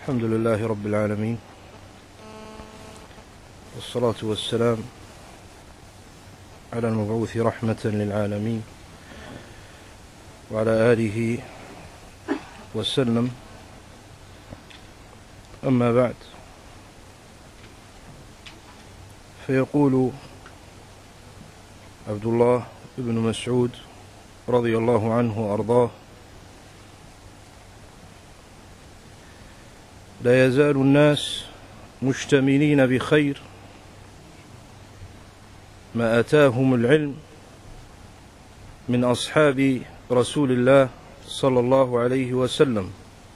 الحمد لله رب العالمين، والصلاة والسلام على المبعوث رحمة للعالمين وعلى آله وسلم. أما بعد، فيقول عبد الله بن مسعود رضي الله عنه وأرضاه: لا يزال الناس مشتملين بخير ما أتاهم العلم من أصحاب رسول الله صلى الله عليه وسلم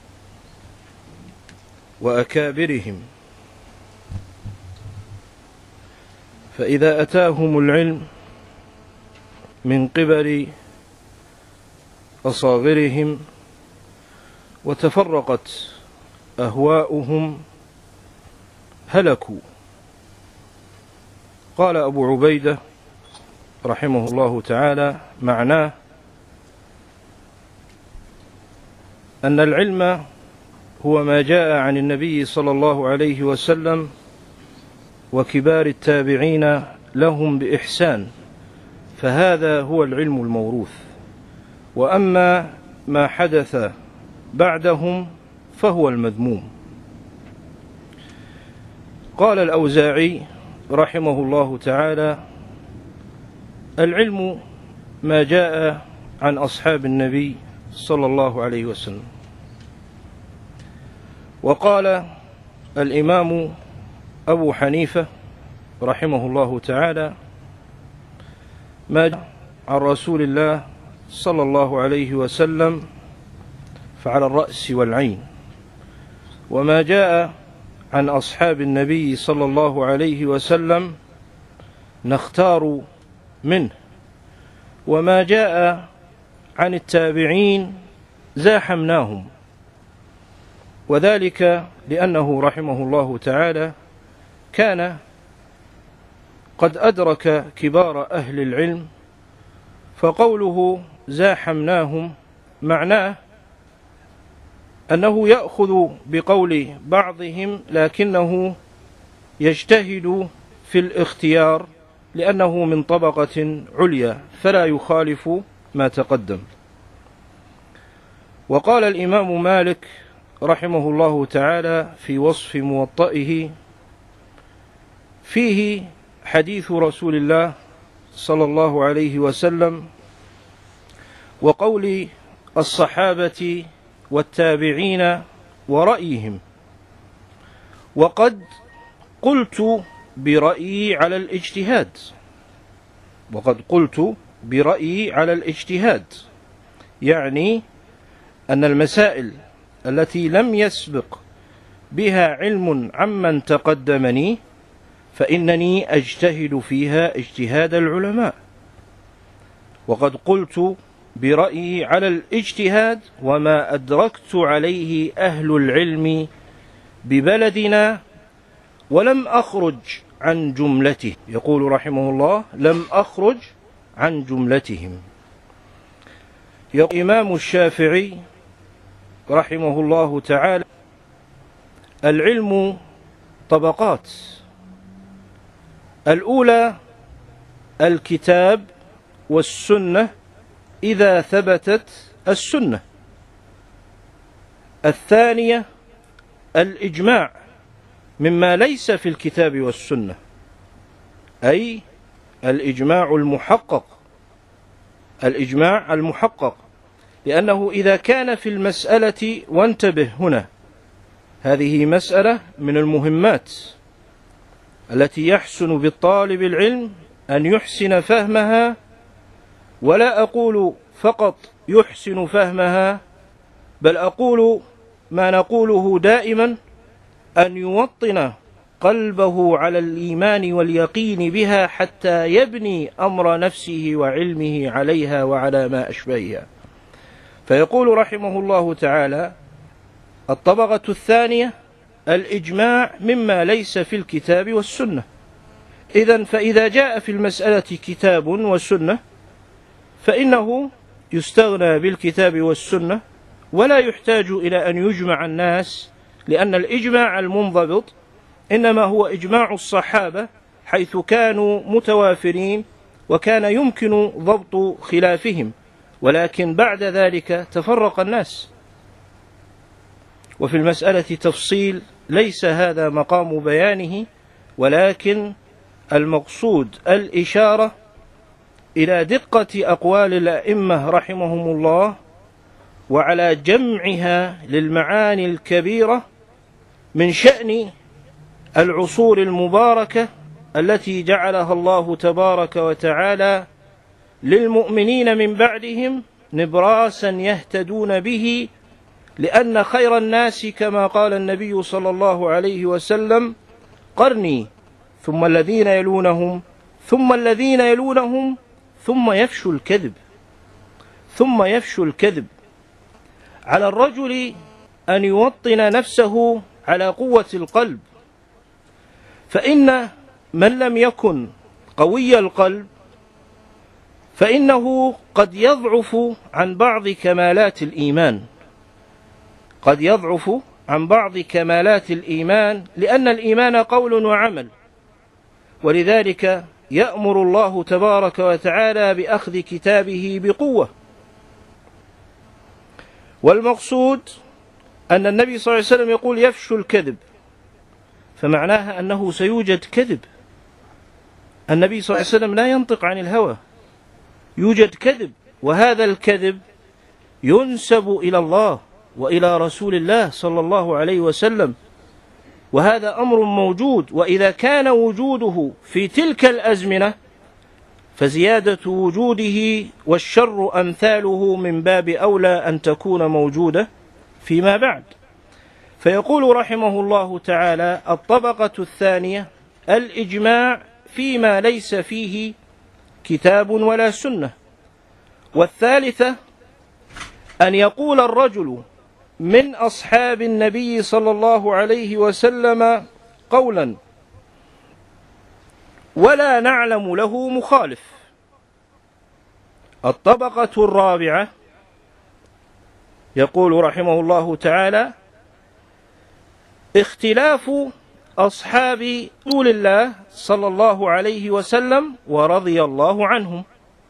وأكابرهم، فإذا أتاهم العلم من قبل أصاغرهم وتفرقت أهواؤهم هلكوا. قال أبو عبيدة رحمه الله تعالى: معناه أن العلم هو ما جاء عن النبي صلى الله عليه وسلم وكبار التابعين لهم بإحسان، فهذا هو العلم الموروث. وأما ما حدث بعدهم فهو المذموم. قال الأوزاعي رحمه الله تعالى: العلم ما جاء عن أصحاب النبي صلى الله عليه وسلم. وقال الإمام أبو حنيفة رحمه الله تعالى: ما جاء عن رسول الله صلى الله عليه وسلم فعلى الرأس والعين، وما جاء عن أصحاب النبي صلى الله عليه وسلم نختار منه، وما جاء عن التابعين زاحمناهم. وذلك لأنه رحمه الله تعالى كان قد أدرك كبار أهل العلم، فقوله زاحمناهم معناه أنه يأخذ بقول بعضهم لكنه يجتهد في الاختيار لأنه من طبقة عليا فلا يخالف ما تقدم. وقال الإمام مالك رحمه الله تعالى في وصف موطئه: فيه حديث رسول الله صلى الله عليه وسلم وقول الصحابة والتابعين ورأيهم، وقد قلت برأيي على الاجتهاد، يعني أن المسائل التي لم يسبق بها علم عمن تقدمني فإنني أجتهد فيها اجتهاد العلماء. وقد قلت برأيي على الاجتهاد وما أدركت عليه أهل العلم ببلدنا ولم أخرج عن جملته. يقول رحمه الله: لم أخرج عن جملتهم. يقول الإمام الشافعي رحمه الله تعالى: العلم طبقات، الأولى الكتاب والسنة إذا ثبتت السنة، الثانية الإجماع مما ليس في الكتاب والسنة، أي الإجماع المحقق، لأنه إذا كان في المسألة، وانتبه هنا، هذه مسألة من المهمات التي يحسن بالطالب العلم أن يحسن فهمها، ولا أقول فقط يحسن فهمها، بل أقول ما نقوله دائما: أن يوطن قلبه على الإيمان واليقين بها حتى يبني أمر نفسه وعلمه عليها وعلى ما أشبهها. فيقول رحمه الله تعالى: الطبقة الثانية الإجماع مما ليس في الكتاب والسنة. فإذا جاء في المسألة كتاب وسنة فإنه يستغنى بالكتاب والسنة، ولا يحتاج إلى أن يجمع الناس لأن الإجماع المنضبط إنما هو إجماع الصحابة حيث كانوا متوافرين وكان يمكن ضبط خلافهم، ولكن بعد ذلك تفرق الناس. وفي المسألة تفصيل ليس هذا مقام بيانه، ولكن المقصود الإشارة إلى دقة أقوال الأئمة رحمهم الله وعلى جمعها للمعاني الكبيرة من شأن العصور المباركة التي جعلها الله تبارك وتعالى للمؤمنين من بعدهم نبراسا يهتدون به، لأن خير الناس كما قال النبي صلى الله عليه وسلم قرني ثم الذين يلونهم ثم الذين يلونهم ثم يفشو الكذب. ثم يفشو الكذب. على الرجل أن يوطن نفسه على قوة القلب، فإن من لم يكن قوي القلب فإنه قد يضعف عن بعض كمالات الإيمان، قد يضعف عن بعض كمالات الإيمان، لأن الإيمان قول وعمل، ولذلك يأمر الله تبارك وتعالى بأخذ كتابه بقوة. والمقصود أن النبي صلى الله عليه وسلم يقول يفشو الكذب، فمعناها أنه سيوجد كذب. النبي صلى الله عليه وسلم لا ينطق عن الهوى، يوجد كذب، وهذا الكذب ينسب إلى الله وإلى رسول الله صلى الله عليه وسلم، وهذا أمر موجود. وإذا كان وجوده في تلك الأزمنة فزيادة وجوده والشر أمثاله من باب أولى أن تكون موجودة فيما بعد. فيقول رحمه الله تعالى: الطبقة الثانية الإجماع فيما ليس فيه كتاب ولا سنة. والثالثة أن يقول الرجل من أصحاب النبي صلى الله عليه وسلم قولا ولا نعلم له مخالف. الطبقة الرابعة يقول رحمه الله تعالى: اختلاف أصحاب رسول الله صلى الله عليه وسلم ورضي الله عنهم.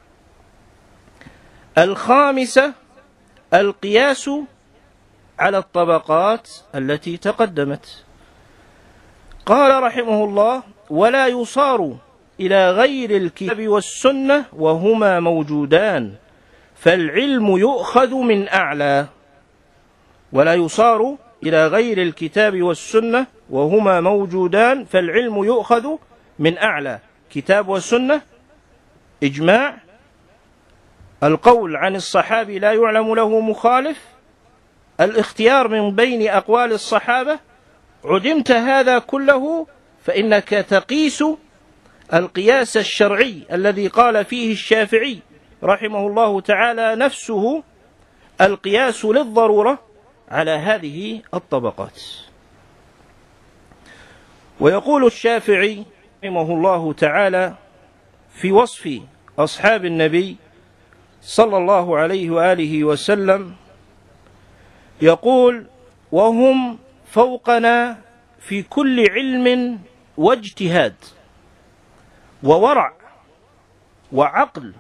الخامسة القياس على الطبقات التي تقدمت. قال رحمه الله: ولا يصار إلى غير الكتاب والسنة وهما موجودان فالعلم يؤخذ من أعلى. ولا يصار إلى غير الكتاب والسنة وهما موجودان فالعلم يؤخذ من أعلى. كتاب والسنة، إجماع، القول عن الصحابي لا يعلم له مخالف، الاختيار من بين أقوال الصحابة. عدمت هذا كله فإنك تقيس القياس الشرعي الذي قال فيه الشافعي رحمه الله تعالى نفسه القياس للضرورة على هذه الطبقات. ويقول الشافعي رحمه الله تعالى في وصف أصحاب النبي صلى الله عليه وآله وسلم، يقول: وهم فوقنا في كل علم واجتهاد وورع وعقل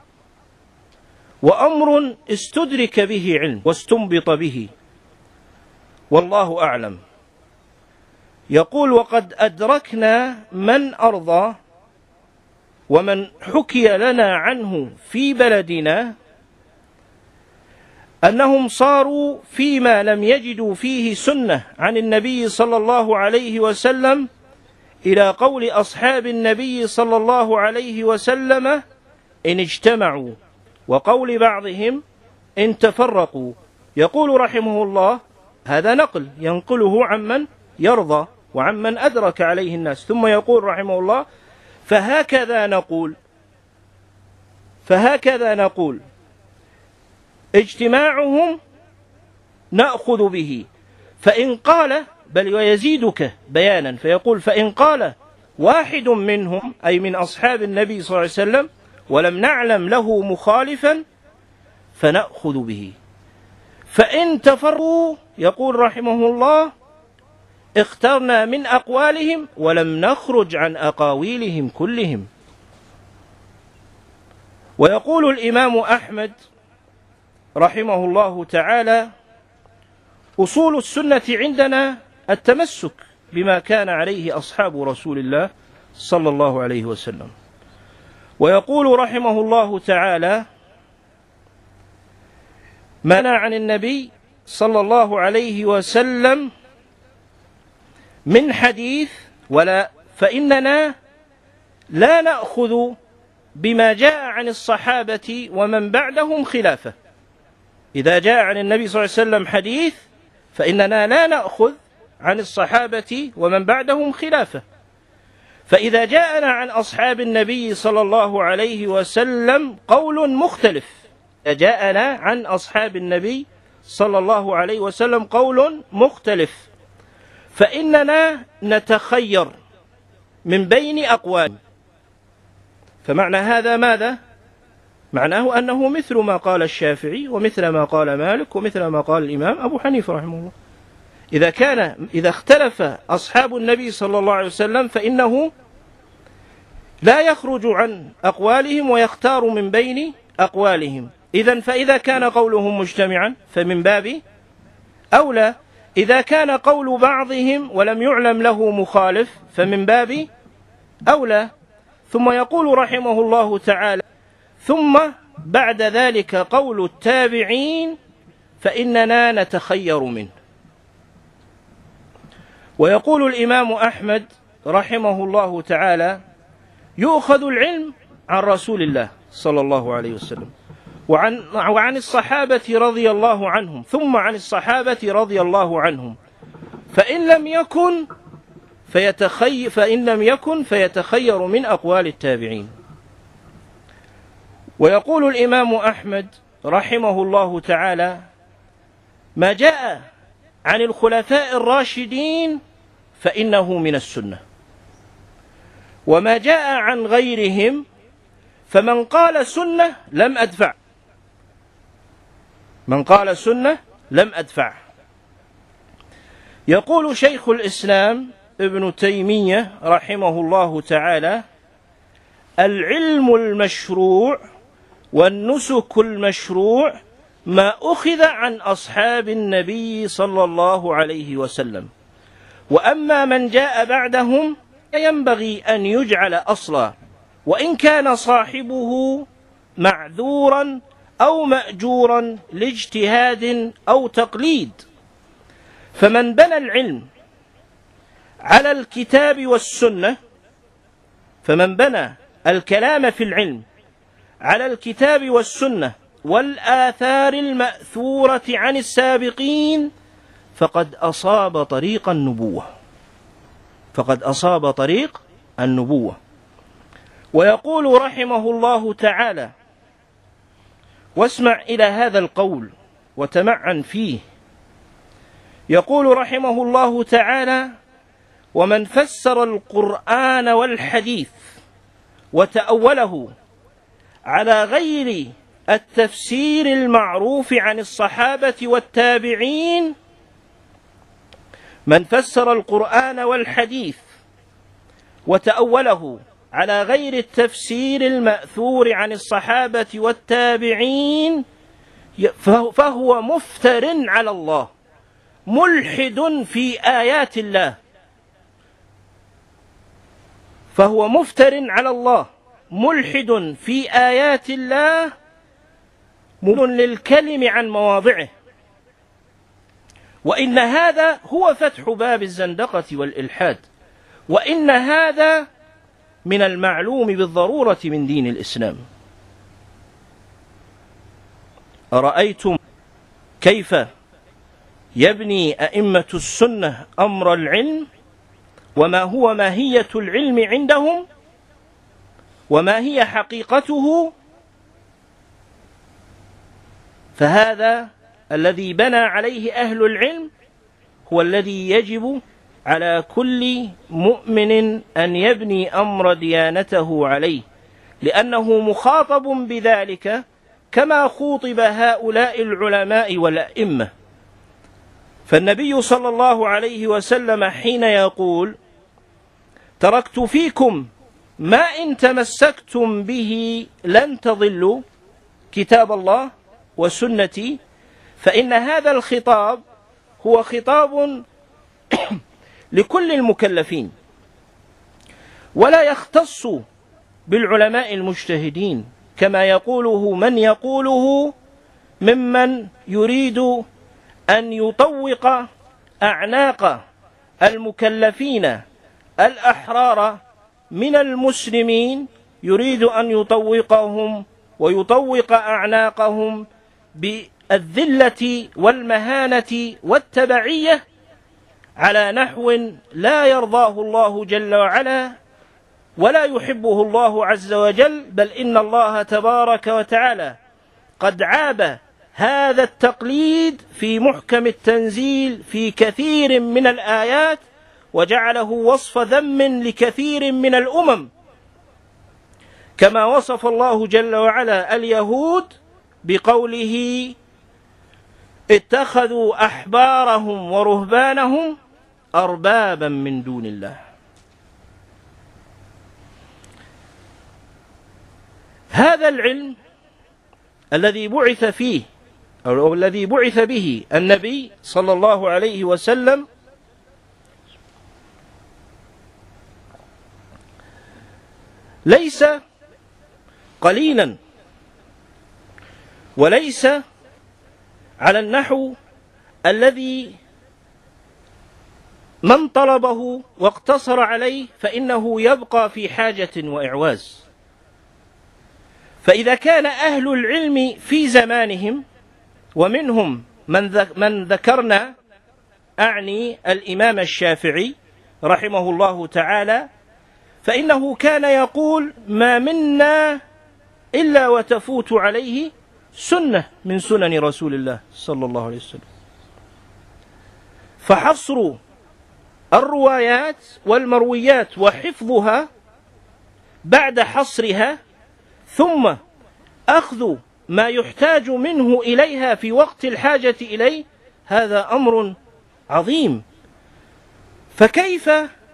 وأمر استدرك به علم واستنبط به، والله أعلم. يقول: وقد أدركنا من أرضى ومن حكي لنا عنه في بلدنا أنهم صاروا فيما لم يجدوا فيه سنة عن النبي صلى الله عليه وسلم إلى قول أصحاب النبي صلى الله عليه وسلم إن اجتمعوا، وقول بعضهم إن تفرقوا. يقول رحمه الله: هذا نقل ينقله عمن يرضى وعمن أدرك عليه الناس. ثم يقول رحمه الله: فهكذا نقول اجتماعهم نأخذ به، فإن قال، بل ويزيدك بيانا، فيقول: فإن قال واحد منهم أي من أصحاب النبي صلى الله عليه وسلم ولم نعلم له مخالفا فنأخذ به، فإن تفرقوا، يقول رحمه الله: اخترنا من أقوالهم ولم نخرج عن أقاويلهم كلهم. ويقول الإمام أحمد رحمه الله تعالى: أصول السنة عندنا التمسك بما كان عليه أصحاب رسول الله صلى الله عليه وسلم. ويقول رحمه الله تعالى: ما عن النبي صلى الله عليه وسلم من حديث فإننا لا نأخذ بما جاء عن الصحابة ومن بعدهم خلافه. إذا جاء عن النبي صلى الله عليه وسلم حديث فإننا لا نأخذ عن الصحابة ومن بعدهم خلافه. فإذا جاءنا عن أصحاب النبي صلى الله عليه وسلم قول مختلف، جاءنا عن أصحاب النبي صلى الله عليه وسلم قول مختلف، فإننا نتخير من بين أقوال. فمعنى هذا ماذا؟ معناه أنه مثل ما قال الشافعي ومثل ما قال مالك ومثل ما قال الإمام أبو حنيفة رحمه الله. إذا اختلف أصحاب النبي صلى الله عليه وسلم فإنه لا يخرج عن أقوالهم ويختار من بين أقوالهم. فإذا كان قولهم مجتمعا فمن باب أولى. إذا كان قول بعضهم ولم يعلم له مخالف فمن باب أولى. ثم يقول رحمه الله تعالى: ثم بعد ذلك قول التابعين فإننا نتخير منه. ويقول الإمام أحمد رحمه الله تعالى: يؤخذ العلم عن رسول الله صلى الله عليه وسلم وعن الصحابة رضي الله عنهم، ثم عن الصحابة رضي الله عنهم، فإن لم يكن فيتخير من أقوال التابعين. ويقول الإمام أحمد رحمه الله تعالى: ما جاء عن الخلفاء الراشدين فإنه من السنة، وما جاء عن غيرهم فمن قال سنة لم أدفع. من قال سنة لم أدفع. يقول شيخ الإسلام ابن تيمية رحمه الله تعالى: العلم المشروع والنسك المشروع ما أخذ عن أصحاب النبي صلى الله عليه وسلم، وأما من جاء بعدهم ينبغي أن يجعل أصلا، وإن كان صاحبه معذورا أو مأجورا لاجتهاد أو تقليد. فمن بنى العلم على الكتاب والسنة، فمن بنى الكلام في العلم على الكتاب والسنة والآثار المأثورة عن السابقين فقد أصاب طريق النبوة. فقد أصاب طريق النبوة. ويقول رحمه الله تعالى: واسمع إلى هذا القول وتمعن فيه. يقول رحمه الله تعالى: ومن فسر القرآن والحديث وتأوله على غير التفسير المعروف عن الصحابة والتابعين، من فسر القرآن والحديث وتأوله على غير التفسير المأثور عن الصحابة والتابعين فهو مفتر على الله ملحد في آيات الله. فهو مفتر على الله ملحد في آيات الله مبين للكلم عن مواضعه. وإن هذا هو فتح باب الزندقة والإلحاد، وإن هذا من المعلوم بالضرورة من دين الإسلام. أرأيتم كيف يبني أئمة السنة أمر العلم، وما هو ماهية العلم عندهم، وما هي حقيقته؟ فهذا الذي بنى عليه أهل العلم هو الذي يجب على كل مؤمن أن يبني أمر ديانته عليه، لأنه مخاطب بذلك كما خوطب هؤلاء العلماء والأئمة. فالنبي صلى الله عليه وسلم حين يقول: تركت فيكم ما إن تمسكتم به لن تضلوا، كتاب الله وسنتي، فإن هذا الخطاب هو خطاب لكل المكلفين، ولا يختص بالعلماء المجتهدين كما يقوله من يقوله ممن يريد أن يطوق أعناق المكلفين الأحرار من المسلمين، يريد أن يطوقهم ويطوق أعناقهم بالذلة والمهانة والتبعية على نحو لا يرضاه الله جل وعلا ولا يحبه الله عز وجل، بل إن الله تبارك وتعالى قد عاب هذا التقليد في محكم التنزيل في كثير من الآيات، وجعله وصف ذم لكثير من الأمم، كما وصف الله جل وعلا اليهود بقوله: اتخذوا أحبارهم ورهبانهم أربابا من دون الله. هذا العلم الذي بعث فيه أو الذي بعث به النبي صلى الله عليه وسلم ليس قليلا، وليس على النحو الذي من طلبه واقتصر عليه فإنه يبقى في حاجة وإعواز. فإذا كان أهل العلم في زمانهم، ومنهم من ذكرنا، أعني الإمام الشافعي رحمه الله تعالى، فإنه كان يقول: ما منا إلا وتفوت عليه سنة من سنن رسول الله صلى الله عليه وسلم. فحصر الروايات والمرويات وحفظها بعد حصرها، ثم أخذ ما يحتاج منه إليها في وقت الحاجة إليه، هذا أمر عظيم. فكيف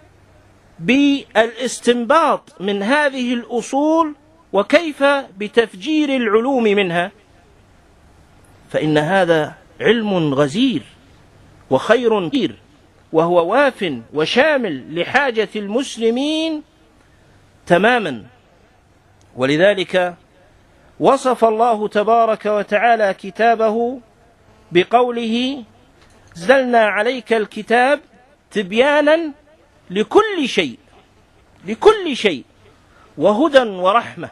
بالاستنباط من هذه الأصول، وكيف بتفجير العلوم منها؟ فإن هذا علم غزير وخير كثير، وهو واف وشامل لحاجة المسلمين تماما. ولذلك وصف الله تبارك وتعالى كتابه بقوله: نزلنا عليك الكتاب تبيانا لكل شيء، لكل شيء، وهدى ورحمة.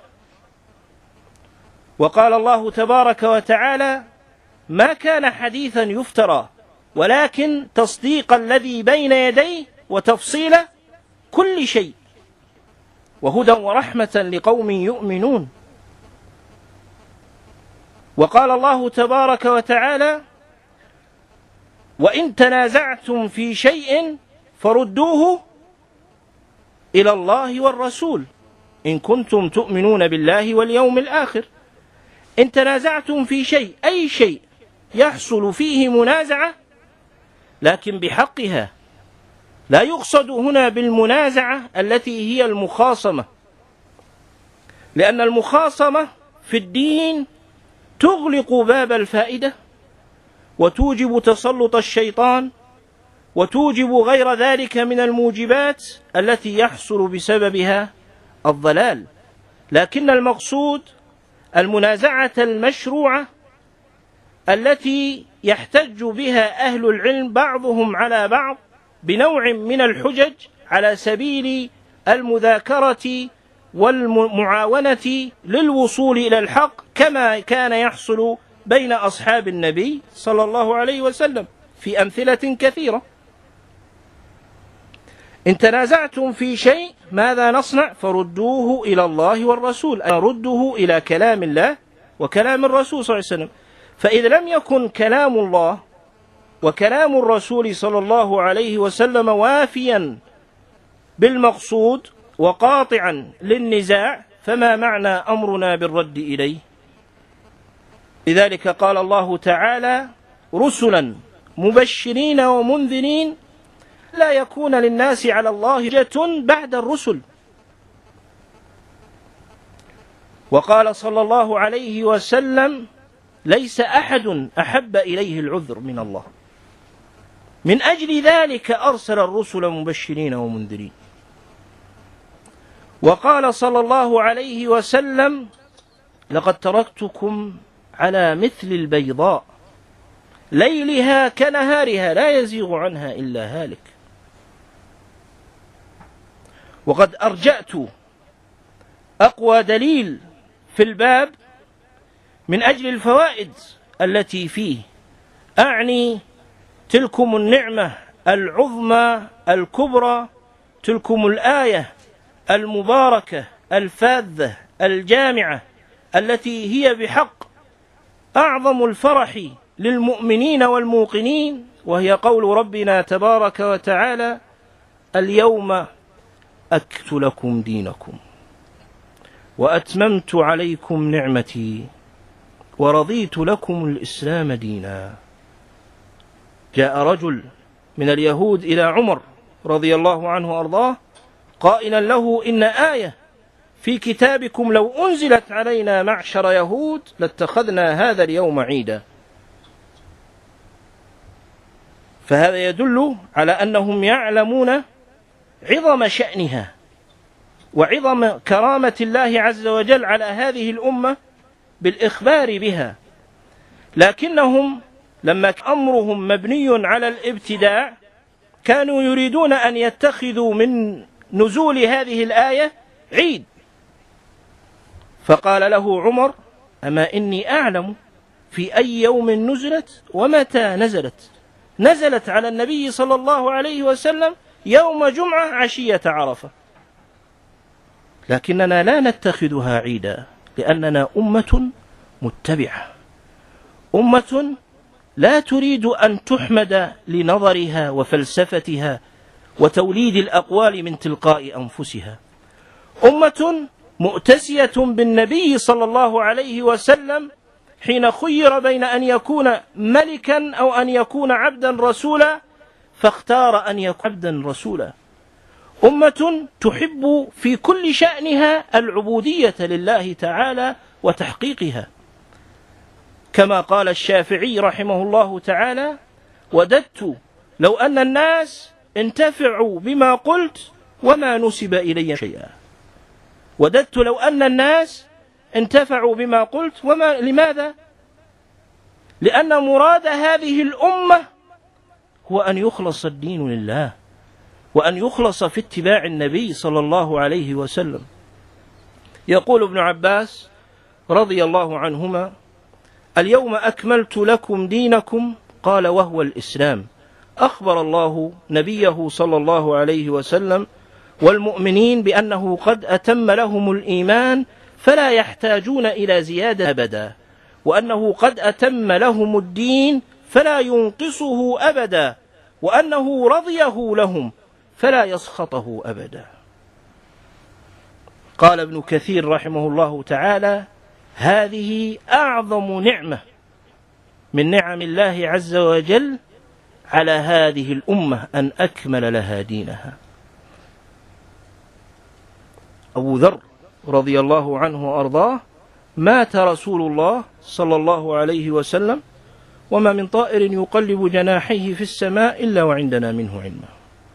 وقال الله تبارك وتعالى: ما كان حديثا يفترى ولكن تصديق الذي بين يديه وتفصيل كل شيء وهدى ورحمة لقوم يؤمنون. وقال الله تبارك وتعالى: وإن تنازعتم في شيء فردوه إلى الله والرسول إن كنتم تؤمنون بالله واليوم الآخر. إن تنازعتم في شيء، أي شيء يحصل فيه منازعة لكن بحقها، لا يقصد هنا بالمنازعة التي هي المخاصمة، لأن المخاصمة في الدين تغلق باب الفائدة وتوجب تسلط الشيطان وتوجب غير ذلك من الموجبات التي يحصل بسببها الضلال. لكن المقصود المنازعة المشروعة التي يحتج بها أهل العلم بعضهم على بعض بنوع من الحجج على سبيل المذاكرة والمعاونة للوصول إلى الحق، كما كان يحصل بين أصحاب النبي صلى الله عليه وسلم في أمثلة كثيرة. إن تنازعتم في شيء ماذا نصنع؟ فردوه إلى الله والرسول، أن رده إلى كلام الله وكلام الرسول صلى الله عليه وسلم. فإذا لم يكن كلام الله وكلام الرسول صلى الله عليه وسلم وافيا بالمقصود وقاطعا للنزاع، فما معنى أمرنا بالرد إليه؟ لذلك قال الله تعالى: رسلا مبشرين ومنذرين لا يكون للناس على الله حجة بعد الرسل. وقال صلى الله عليه وسلم: ليس أحد أحب إليه العذر من الله، من أجل ذلك أرسل الرسل مبشرين ومنذرين. وقال صلى الله عليه وسلم: لقد تركتكم على مثل البيضاء ليلها كنهارها لا يزيغ عنها إلا هالك. وقد أرجأت أقوى دليل في الباب من أجل الفوائد التي فيه، أعني تلكم النعمة العظمى الكبرى، تلكم الآية المباركة الفاذة الجامعة التي هي بحق أعظم الفرح للمؤمنين والموقنين، وهي قول ربنا تبارك وتعالى: اليوم أكملت لكم دينكم وأتممت عليكم نعمتي ورضيت لكم الإسلام دينا. جاء رجل من اليهود إلى عمر رضي الله عنه وأرضاه قائلا له: إن آية في كتابكم لو أنزلت علينا معشر يهود لاتخذنا هذا اليوم عيدا. فهذا يدل على أنهم يعلمون عظم شأنها وعظم كرامة الله عز وجل على هذه الأمة بالإخبار بها، لكنهم لما أمرهم مبني على الابتداع كانوا يريدون أن يتخذوا من نزول هذه الآية عيد. فقال له عمر: أما إني أعلم في أي يوم نزلت ومتى نزلت. نزلت على النبي صلى الله عليه وسلم يوم جمعة عشية عرفة، لكننا لا نتخذها عيدا لأننا أمة متبعة، أمة لا تريد أن تحمد لنظرها وفلسفتها وتوليد الأقوال من تلقاء أنفسها، أمة مؤتسية بالنبي صلى الله عليه وسلم حين خير بين أن يكون ملكا أو أن يكون عبدا رسولا فاختار أن يكون عبدا رسولا، أمة تحب في كل شأنها العبودية لله تعالى وتحقيقها، كما قال الشافعي رحمه الله تعالى: وددت لو أن الناس انتفعوا بما قلت وما نسب إلي شيئا. وددت لو أن الناس انتفعوا بما قلت لماذا؟ لأن مراد هذه الأمة هو أن يخلص الدين لله وأن يخلص في اتباع النبي صلى الله عليه وسلم. يقول ابن عباس رضي الله عنهما: اليوم أكملت لكم دينكم، قال وهو الإسلام. أخبر الله نبيه صلى الله عليه وسلم والمؤمنين بأنه قد أتم لهم الإيمان فلا يحتاجون إلى زيادة أبدا، وأنه قد أتم لهم الدين فلا ينقصه أبدا، وأنه رضيه لهم فلا يسخطه أبدا. قال ابن كثير رحمه الله تعالى: هذه أعظم نعمة من نعم الله عز وجل على هذه الأمة أن أكمل لها دينها. أبو ذر رضي الله عنه وأرضاه: مات رسول الله صلى الله عليه وسلم وما من طائر يقلب جناحيه في السماء إلا وعندنا منه علما.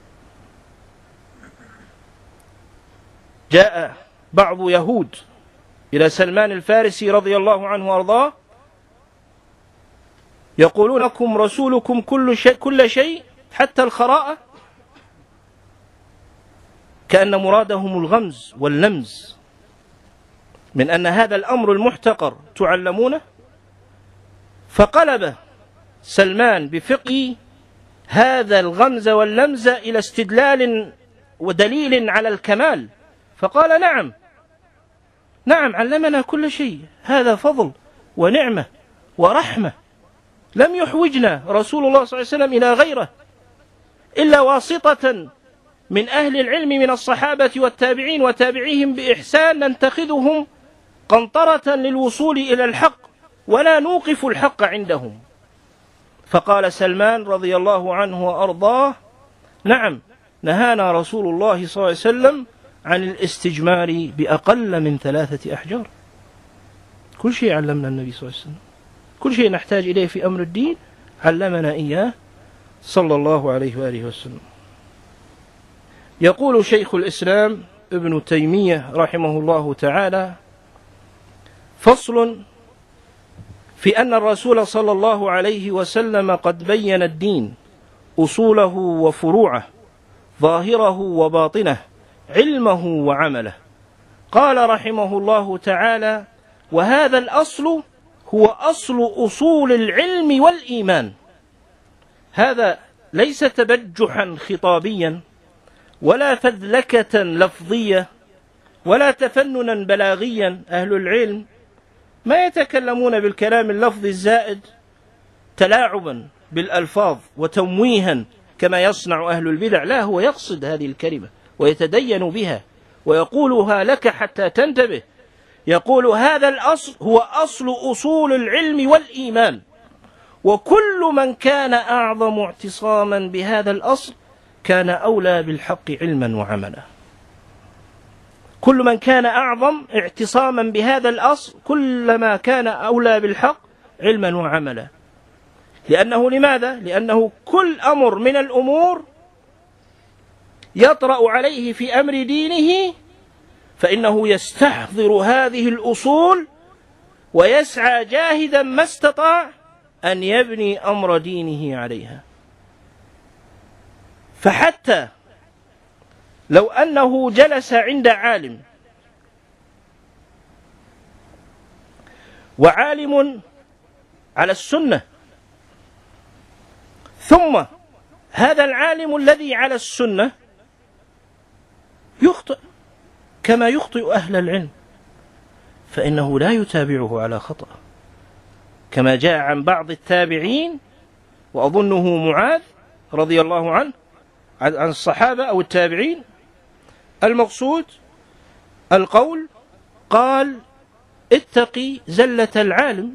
جاء بعض يهود إلى سلمان الفارسي رضي الله عنه وأرضاه يقولون: لكم رسولكم كل شيء حتى الخراءة، كأن مرادهم الغمز واللمز من أن هذا الأمر المحتقر تعلمونه. فقلب سلمان بفقه هذا الغمز واللمز إلى استدلال ودليل على الكمال، فقال: نعم علمنا كل شيء، هذا فضل ونعمة ورحمة، لم يحوجنا رسول الله صلى الله عليه وسلم إلى غيره إلا واسطة من أهل العلم من الصحابة والتابعين وتابعيهم بإحسان نتخذهم قنطرة للوصول إلى الحق ولا نوقف الحق عندهم. فقال سلمان رضي الله عنه وأرضاه: نعم، نهانا رسول الله صلى الله عليه وسلم عن الاستجمار بأقل من 3 أحجار. كل شيء علمنا النبي صلى الله عليه وسلم، كل شيء نحتاج إليه في أمر الدين علمنا إياه صلى الله عليه وآله وسلم. يقول شيخ الإسلام ابن تيمية رحمه الله تعالى: فصل في أن الرسول صلى الله عليه وسلم قد بين الدين أصوله وفروعه، ظاهره وباطنه، علمه وعمله. قال رحمه الله تعالى: وهذا الأصل هو أصل أصول العلم والإيمان. هذا ليس تبجحا خطابيا ولا فذلكة لفظية ولا تفننا بلاغيا. أهل العلم ما يتكلمون بالكلام اللفظي الزائد تلاعبا بالألفاظ وتمويها كما يصنع أهل البدع، لا، هو يقصد هذه الكلمة ويتدين بها ويقولها لك حتى تنتبه. يقول: هذا الأصل هو أصل أصول العلم والإيمان، وكل من كان أعظم اعتصاما بهذا الأصل كان أولى بالحق علما وعملا. كل من كان أعظم اعتصاما بهذا الأصل كلما كان أولى بالحق علما وعملا. لأنه لماذا؟ لأنه كل أمر من الأمور يطرأ عليه في أمر دينه فإنه يستحضر هذه الأصول ويسعى جاهدا ما استطاع أن يبني أمر دينه عليها. فحتى لو أنه جلس عند عالم، وعالم على السنة، ثم هذا العالم الذي على السنة يخطئ كما يخطئ أهل العلم، فإنه لا يتابعه على خطأ، كما جاء عن بعض التابعين، وأظنه معاذ رضي الله عنه، عن الصحابة أو التابعين. المقصود القول: قال: اتقي زلة العالم.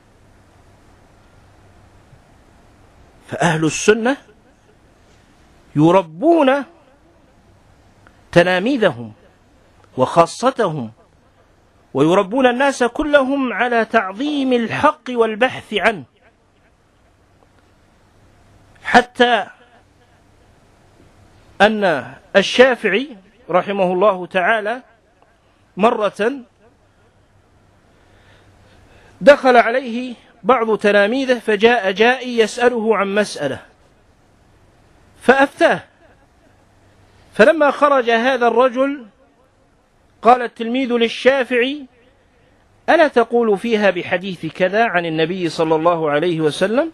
فأهل السنة يربون تلاميذهم وخاصتهم، ويربون الناس كلهم على تعظيم الحق والبحث عنه، حتى أن الشافعي رحمه الله تعالى مرة دخل عليه بعض تلاميذه فجاء جائي يسأله عن مسألة فأفتاه. فلما خرج هذا الرجل قال التلميذ للشافعي: ألا تقول فيها بحديث كذا عن النبي صلى الله عليه وسلم؟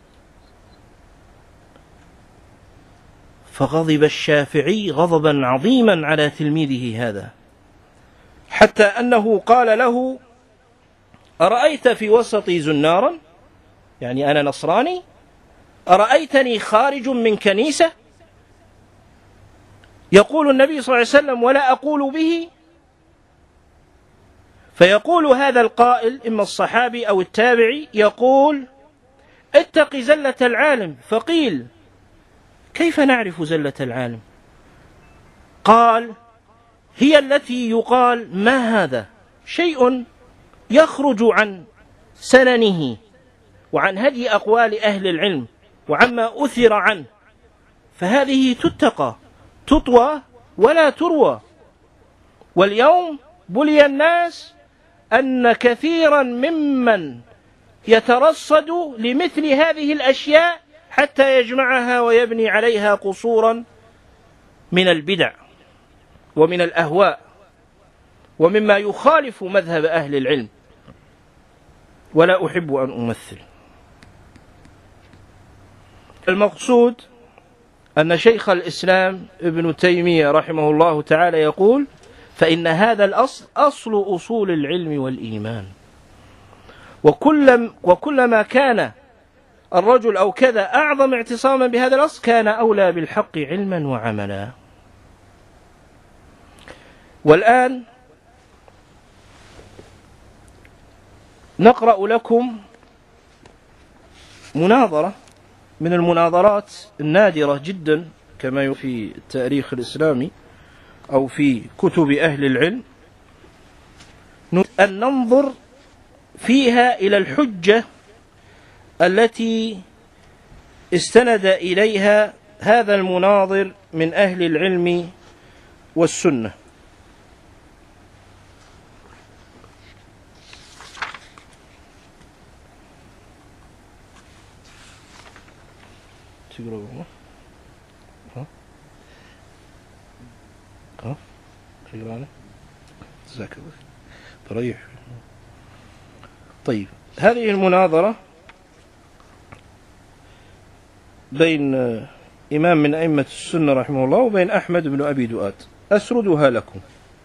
فغضب الشافعي غضبا عظيما على تلميذه هذا، حتى أنه قال له: أرأيت في وسطي زنارا، يعني أنا نصراني، أرأيتني خارج من كنيسة يقول النبي صلى الله عليه وسلم ولا أقول به؟ فيقول هذا القائل، إما الصحابي أو التابعي، يقول: اتق زلة العالم. فقيل: كيف نعرف زلة العالم؟ قال: هي التي يقال ما هذا شيء يخرج عن سننه وعن هدي أقوال أهل العلم وعما أثر عنه، فهذه تتقى تطوى ولا تروى. واليوم بلي الناس أن كثيرا ممن يترصد لمثل هذه الأشياء حتى يجمعها ويبني عليها قصورا من البدع ومن الأهواء ومما يخالف مذهب أهل العلم، ولا أحب أن أمثل. المقصود أن شيخ الإسلام ابن تيمية رحمه الله تعالى يقول: فإن هذا الأصل أصل أصول العلم والإيمان، وكلما كان الرجل أو كذا أعظم اعتصاما بهذا الأصل كان أولى بالحق علما وعملا. والآن نقرأ لكم مناظرة من المناظرات النادرة جدا كما في التاريخ الإسلامي أو في كتب أهل العلم، أن ننظر فيها إلى الحجة التي استند إليها هذا المناظر من أهل العلم والسنة. طيب، هذه المناظرة بين إمام من أئمة السنة رحمه الله وبين أحمد بن أبي دؤاد، أسردها لكم.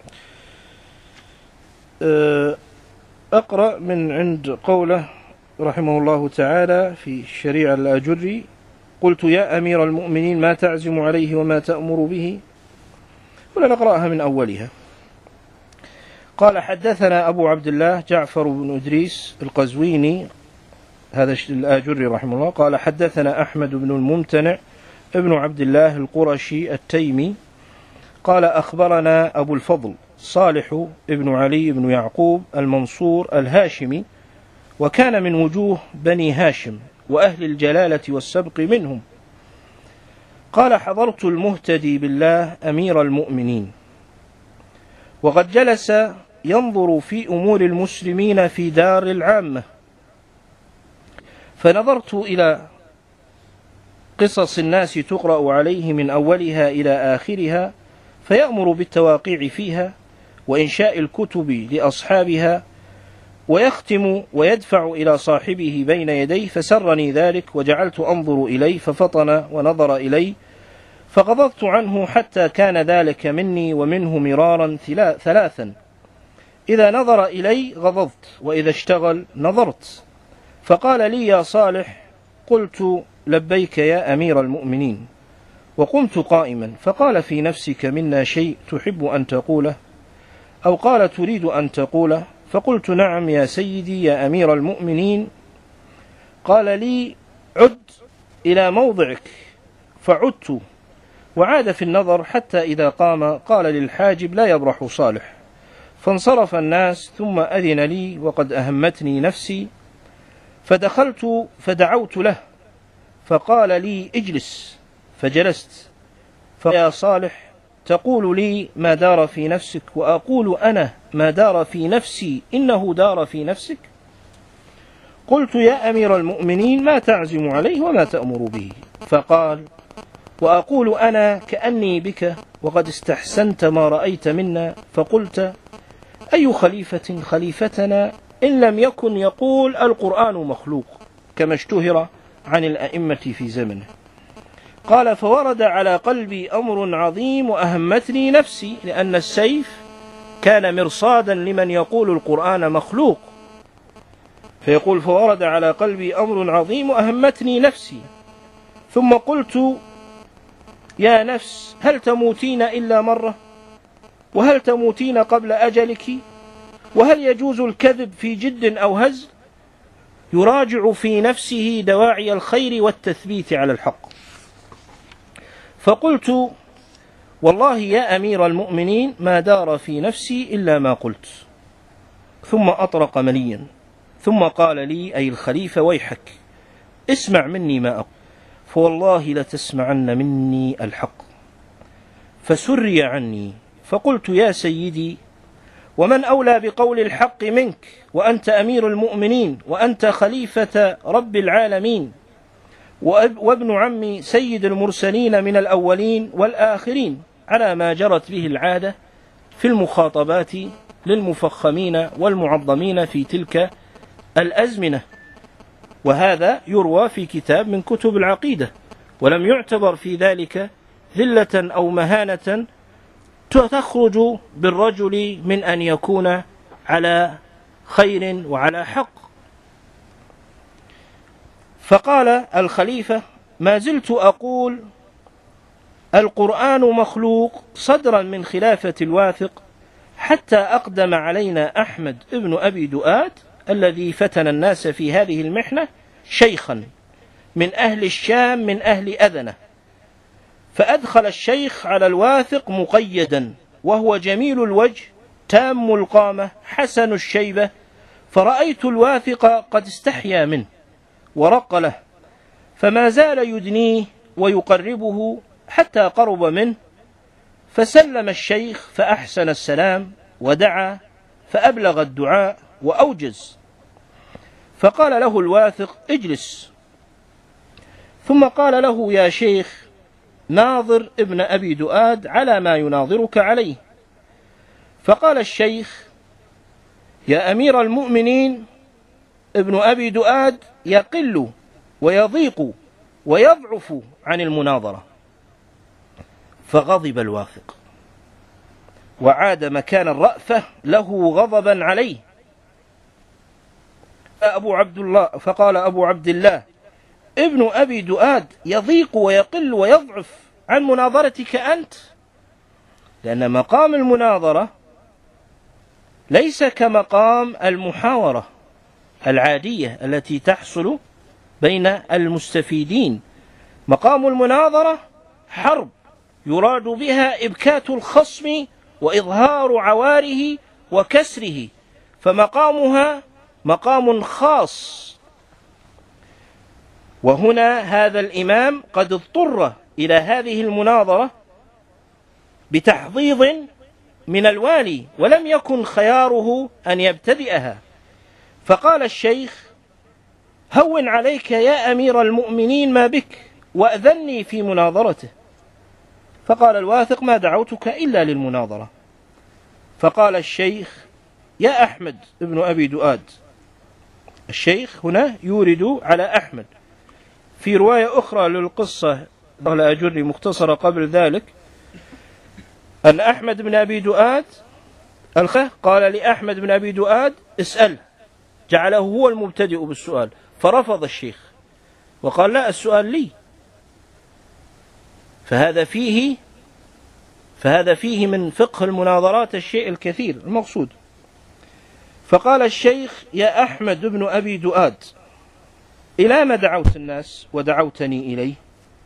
أقرأ من عند قوله رحمه الله تعالى في الشريعة الآجري: قلت يا أمير المؤمنين ما تعزم عليه وما تأمر به. ولا نقرأها من أولها. قال: حدثنا أبو عبد الله جعفر بن إدريس القزويني، هذا الآجري رحمه الله، قال: حدثنا أحمد بن الممتنع ابن عبد الله القرشي التيمي قال: أخبرنا أبو الفضل صالح ابن علي بن يعقوب المنصور الهاشمي، وكان من وجوه بني هاشم وأهل الجلالة والسبق منهم. قال: حضرت المهتدي بالله أمير المؤمنين، وقد جلس ينظر في أمور المسلمين في دار العامة، فنظرت إلى قصص الناس تقرأ عليه من أولها إلى آخرها، فيأمر بالتواقيع فيها وإنشاء الكتب لأصحابها، ويختم ويدفع إلى صاحبه بين يديه، فسرني ذلك وجعلت أنظر إليه، ففطن ونظر إلي، فغضضت عنه حتى كان ذلك مني ومنه مرارا ثلاثا: إذا نظر إلي غضضت، وإذا اشتغل نظرت. فقال لي: يا صالح. قلت: لبيك يا أمير المؤمنين. وقمت قائما، فقال: في نفسك منا شيء تحب أن تقوله؟ أو قال: تريد أن تقوله؟ فقلت: نعم يا سيدي يا أمير المؤمنين. قال لي: عد إلى موضعك. فعدت وعاد في النظر حتى إذا قام قال للحاجب: لا يبرح صالح. فانصرف الناس، ثم أذن لي وقد أهمتني نفسي، فدخلت فدعوت له، فقال لي: اجلس. فجلست. فقال: يا صالح، تقول لي ما دار في نفسك، وأقول أنا ما دار في نفسي إنه دار في نفسك. قلت: يا أمير المؤمنين ما تعزم عليه وما تأمر به؟ فقال: وأقول أنا كأني بك وقد استحسنت ما رأيت منا، فقلت: أي خليفة خليفتنا إن لم يكن يقول القرآن مخلوق، كما اشتهر عن الأئمة في زمنه. قال: فورد على قلبي أمر عظيم وأهمتني نفسي، لأن السيف كان مرصادا لمن يقول القرآن مخلوق، فيقول: فورد على قلبي أمر عظيم وأهمتني نفسي. ثم قلت: يا نفس، هل تموتين إلا مرة؟ وهل تموتين قبل أجلك؟ وهل يجوز الكذب في جد أو هزل؟ يراجع في نفسه دواعي الخير والتثبيت على الحق. فقلت: والله يا أمير المؤمنين ما دار في نفسي إلا ما قلت. ثم أطرق منيا، ثم قال لي: أي الخليفة، ويحك، اسمع مني ما أقول، فوالله لتسمعن مني الحق. فسري عني، فقلت: يا سيدي، ومن أولى بقول الحق منك، وأنت أمير المؤمنين، وأنت خليفة رب العالمين، وابن عم سيد المرسلين من الأولين والآخرين، على ما جرت به العادة في المخاطبات للمفخمين والمعظمين في تلك الأزمنة. وهذا يروى في كتاب من كتب العقيدة، ولم يعتبر في ذلك ذلة أو مهانة تخرج بالرجل من أن يكون على خير وعلى حق. فقال الخليفة: ما زلت أقول القرآن مخلوق صدرا من خلافة الواثق، حتى أقدم علينا أحمد ابن أبي دؤاد الذي فتن الناس في هذه المحنة شيخا، من أهل الشام من أهل أذنة. فأدخل الشيخ على الواثق مقيدا، وهو جميل الوجه تام القامة حسن الشيبة، فرأيت الواثق قد استحيا منه ورق له، فما زال يدنيه ويقربه حتى قرب منه، فسلم الشيخ فأحسن السلام ودعا فأبلغ الدعاء وأوجز، فقال له الواثق: اجلس. ثم قال له: يا شيخ، ناظر ابن أبي دؤاد على ما يناظرك عليه. فقال الشيخ: يا أمير المؤمنين، ابن أبي دؤاد يقل ويضيق ويضعف عن المناظرة. فغضب الواثق وعاد مكان الرأفة له غضبا عليه. فقال أبو عبد الله: ابن أبي دؤاد يضيق ويقل ويضعف عن مناظرتك أنت، لأن مقام المناظرة ليس كمقام المحاورة العادية التي تحصل بين المستفيدين. مقام المناظرة حرب يراد بها إبكات الخصم وإظهار عواره وكسره، فمقامها مقام خاص. وهنا هذا الإمام قد اضطر إلى هذه المناظرة بتحضيض من الوالي، ولم يكن خياره أن يبتدئها. فقال الشيخ: هون عليك يا أمير المؤمنين ما بك، وأذني في مناظرته. فقال الواثق: ما دعوتك إلا للمناظرة. فقال الشيخ: يا أحمد ابن أبي دؤاد. الشيخ هنا يورد على أحمد. في رواية أخرى للقصة الأجري مختصرة قبل ذلك، أن أحمد بن أبي دؤاد قال لأحمد بن أبي دؤاد: اسأل، جعله هو المبتدئ بالسؤال، فرفض الشيخ وقال: لا، السؤال لي. فهذا فيه من فقه المناظرات الشيء الكثير المقصود. فقال الشيخ: يا أحمد بن أبي دؤاد، إلى ما دعوت الناس ودعوتني إليه؟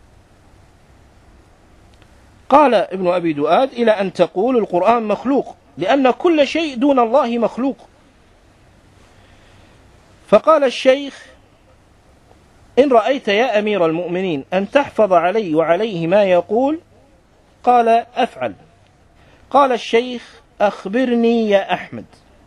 قال ابن أبي دؤاد: إلى أن تقول القرآن مخلوق، لأن كل شيء دون الله مخلوق. فقال الشيخ: إن رأيت يا أمير المؤمنين أن تحفظ علي وعليه ما يقول، قال: أفعل. قال الشيخ: أخبرني يا أحمد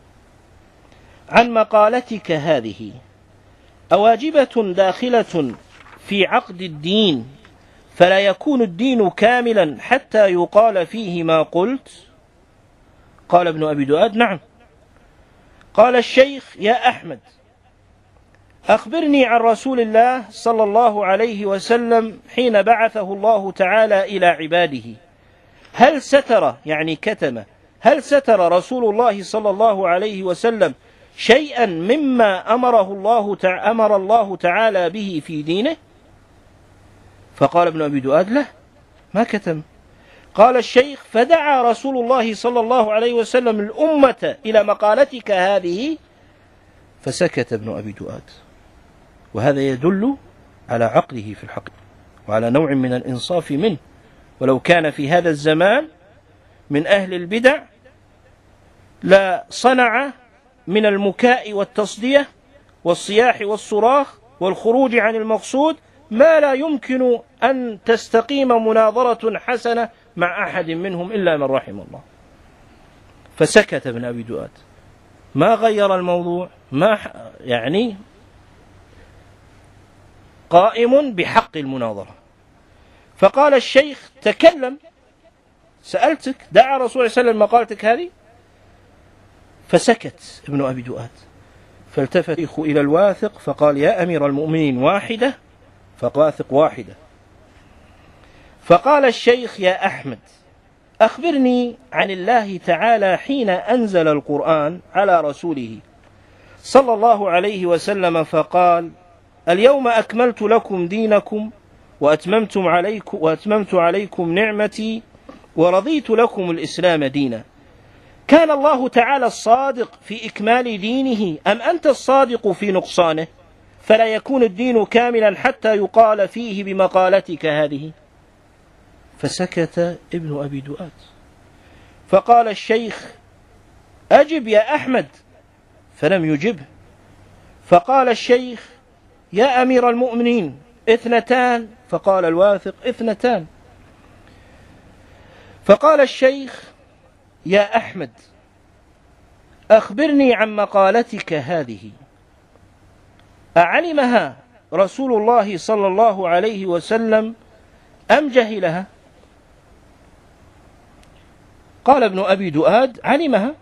عن مقالتك هذه، أواجبة داخلة في عقد الدين فلا يكون الدين كاملا حتى يقال فيه ما قلت؟ قال ابن أبي دؤاد: نعم. قال الشيخ: يا أحمد، أخبرني عن رسول الله صلى الله عليه وسلم حين بعثه الله تعالى إلى عباده، هل ستر، يعني كتم، هل ستر رسول الله صلى الله عليه وسلم شيئا مما أمر الله تعالى به في دينه؟ فقال ابن أبي دؤاد: لا، ما كتم. قال الشيخ: فدعا رسول الله صلى الله عليه وسلم الأمة إلى مقالتك هذه، فسكت ابن أبي دؤاد. وهذا يدل على عقله في الحق وعلى نوع من الإنصاف منه. ولو كان في هذا الزمان من أهل البدع لا صنع من المكاء والتصدية والصياح والصراخ والخروج عن المقصود ما لا يمكن أن تستقيم مناظرة حسنة مع أحد منهم إلا من رحم الله. فسكت ابن أبي دؤاد، ما غير الموضوع، يعني قائم بحق المناظرة. فقال الشيخ: تكلم، سألتك، دعا رسول الله صلى الله عليه وسلم مقالتك هذه؟ فسكت ابن أبي دؤاد. فالتفت إلى الواثق فقال: يا أمير المؤمنين، واحدة؟ فواثق: واحدة. فقال الشيخ: يا أحمد، أخبرني عن الله تعالى حين أنزل القرآن على رسوله صلى الله عليه وسلم فقال: اليوم أكملت لكم دينكم وأتممت عليكم نعمتي ورضيت لكم الإسلام دينا. كان الله تعالى الصادق في إكمال دينه أم أنت الصادق في نقصانه؟ فلا يكون الدين كاملا حتى يقال فيه بمقالتك هذه. فسكت ابن أبي دؤاد. فقال الشيخ: أجب يا أحمد، فلم يجبه. فقال الشيخ: يا أمير المؤمنين، 2. فقال الواثق: 2. فقال الشيخ: يا أحمد، أخبرني عن مقالتك هذه، أعلمها رسول الله صلى الله عليه وسلم أم جهلها؟ قال ابن أبي دؤاد: علمها،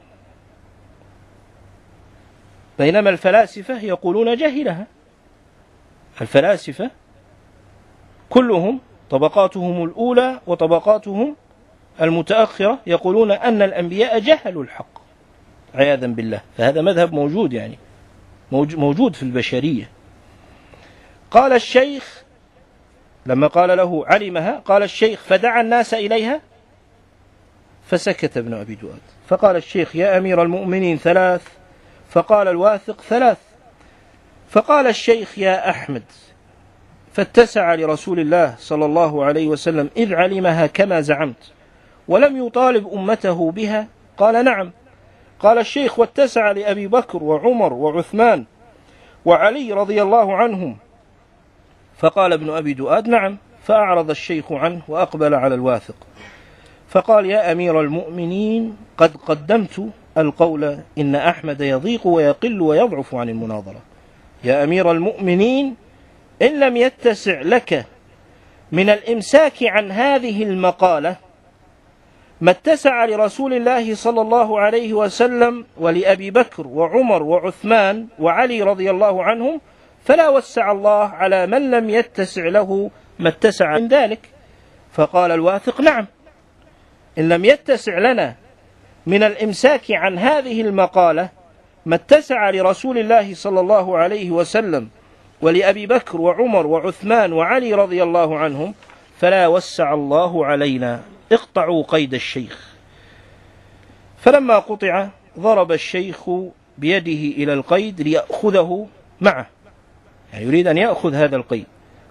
بينما الفلاسفة يقولون جهلها. الفلاسفة كلهم طبقاتهم الأولى وطبقاتهم المتأخرة يقولون أن الأنبياء جهلوا الحق عياذا بالله. فهذا مذهب موجود، يعني موجود في البشرية. قال الشيخ لما قال له علمها، قال الشيخ: فدعا الناس إليها. فسكت ابن أبي دؤاد. فقال الشيخ: يا أمير المؤمنين 3. فقال الواثق: 3. فقال الشيخ: يا أحمد، فاتسع لرسول الله صلى الله عليه وسلم إذ علمها كما زعمت ولم يطالب أمته بها؟ قال: نعم. قال الشيخ: واتسع لأبي بكر وعمر وعثمان وعلي رضي الله عنهم؟ فقال ابن أبي دؤاد: نعم. فأعرض الشيخ عنه وأقبل على الواثق فقال: يا أمير المؤمنين، قد قدمت القول إن أحمد يضيق ويقل ويضعف عن المناظرة. يا أمير المؤمنين، إن لم يتسع لك من الإمساك عن هذه المقالة ما اتسع لرسول الله صلى الله عليه وسلم ولأبي بكر وعمر وعثمان وعلي رضي الله عنهم، فلا وسع الله على من لم يتسع له ما اتسع من ذلك. فقال الواثق: نعم، إن لم يتسع لنا من الإمساك عن هذه المقالة ما اتسع لرسول الله صلى الله عليه وسلم ولأبي بكر وعمر وعثمان وعلي رضي الله عنهم، فلا وسع الله علينا. اقطعوا قيد الشيخ. فلما قطع ضرب الشيخ بيده إلى القيد ليأخذه معه، يعني يريد أن يأخذ هذا القيد.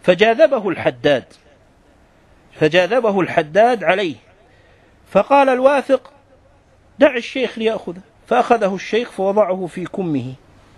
فجاذبه الحداد عليه. فقال الواثق: دع الشيخ ليأخذه. فأخذه الشيخ فوضعه في كمه.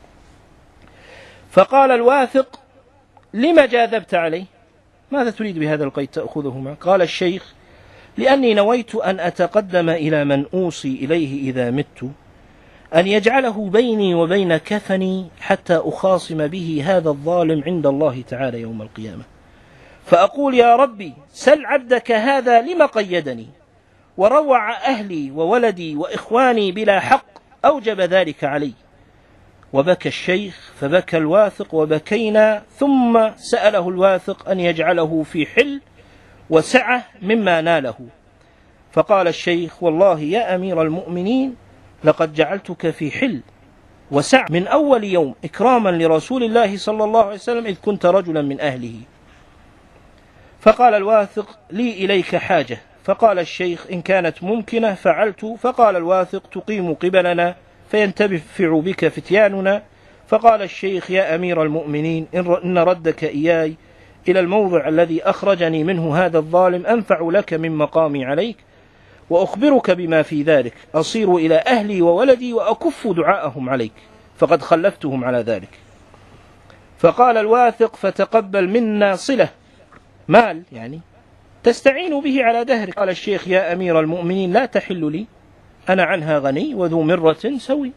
فقال الواثق: لما جاذبت عليه؟ ماذا تريد بهذا القيد تأخذه معك؟ قال الشيخ: لأني نويت أن أتقدم إلى من أوصي إليه إذا مت أن يجعله بيني وبين كفني حتى أخاصم به هذا الظالم عند الله تعالى يوم القيامة، فأقول: يا ربي، سل عبدك هذا لما قيدني وروع أهلي وولدي وإخواني بلا حق أوجب ذلك علي. وبكى الشيخ فبكى الواثق وبكينا، ثم سأله الواثق أن يجعله في حل وسعة مما ناله. فقال الشيخ: والله يا أمير المؤمنين، لقد جعلتك في حل وسعة من أول يوم إكراما لرسول الله صلى الله عليه وسلم إذ كنت رجلا من أهله. فقال الواثق: لي إليك حاجة. فقال الشيخ: إن كانت ممكنة فعلت. فقال الواثق: تقيم قبلنا فينتفع بك فتياننا. فقال الشيخ: يا أمير المؤمنين، إن ردك إياي إلى الموضع الذي أخرجني منه هذا الظالم أنفع لك من مقامي عليك، وأخبرك بما في ذلك، أصير إلى أهلي وولدي وأكف دعاءهم عليك، فقد خلفتهم على ذلك. فقال الواثق: فتقبل منا صلة، مال يعني تستعين به على دهرك. قال الشيخ: يا أمير المؤمنين، لا تحل لي، أنا عنها غني وذو مرة سوي.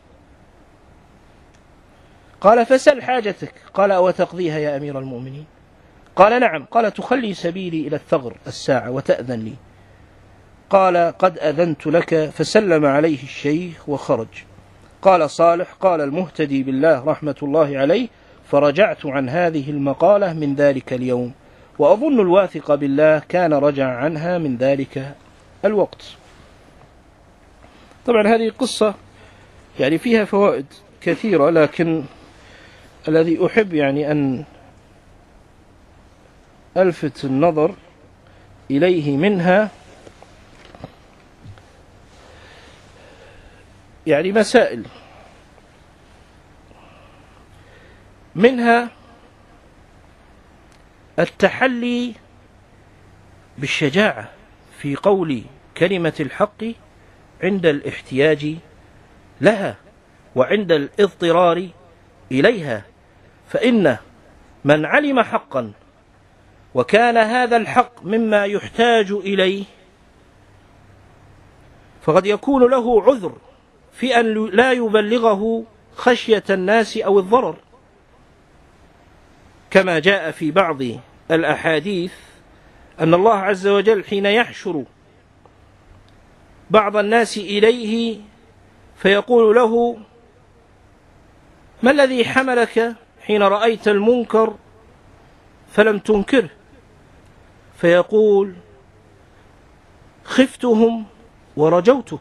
قال: فسل حاجتك. قال: وتقضيها يا أمير المؤمنين؟ قال: نعم. قال: تخلي سبيلي إلى الثغر الساعة وتأذن لي. قال: قد أذنت لك. فسلم عليه الشيخ وخرج. قال صالح: قال المهتدي بالله رحمة الله عليه: فرجعت عن هذه المقالة من ذلك اليوم، وأظن الواثق بالله كان رجع عنها من ذلك الوقت. طبعا هذه قصة يعني فيها فوائد كثيرة، لكن الذي أحب يعني أن ألفت النظر إليه منها يعني مسائل، منها التحلي بالشجاعة في قول كلمة الحق عند الاحتياج لها وعند الاضطرار إليها، فإن من علم حقا وكان هذا الحق مما يحتاج إليه فقد يكون له عذر في أن لا يبلغه خشية الناس أو الضرر، كما جاء في بعض الأحاديث أن الله عز وجل حين يحشر بعض الناس إليه فيقول له: ما الذي حملك حين رأيت المنكر فلم تنكره؟ فيقول: خفتهم ورجوتك،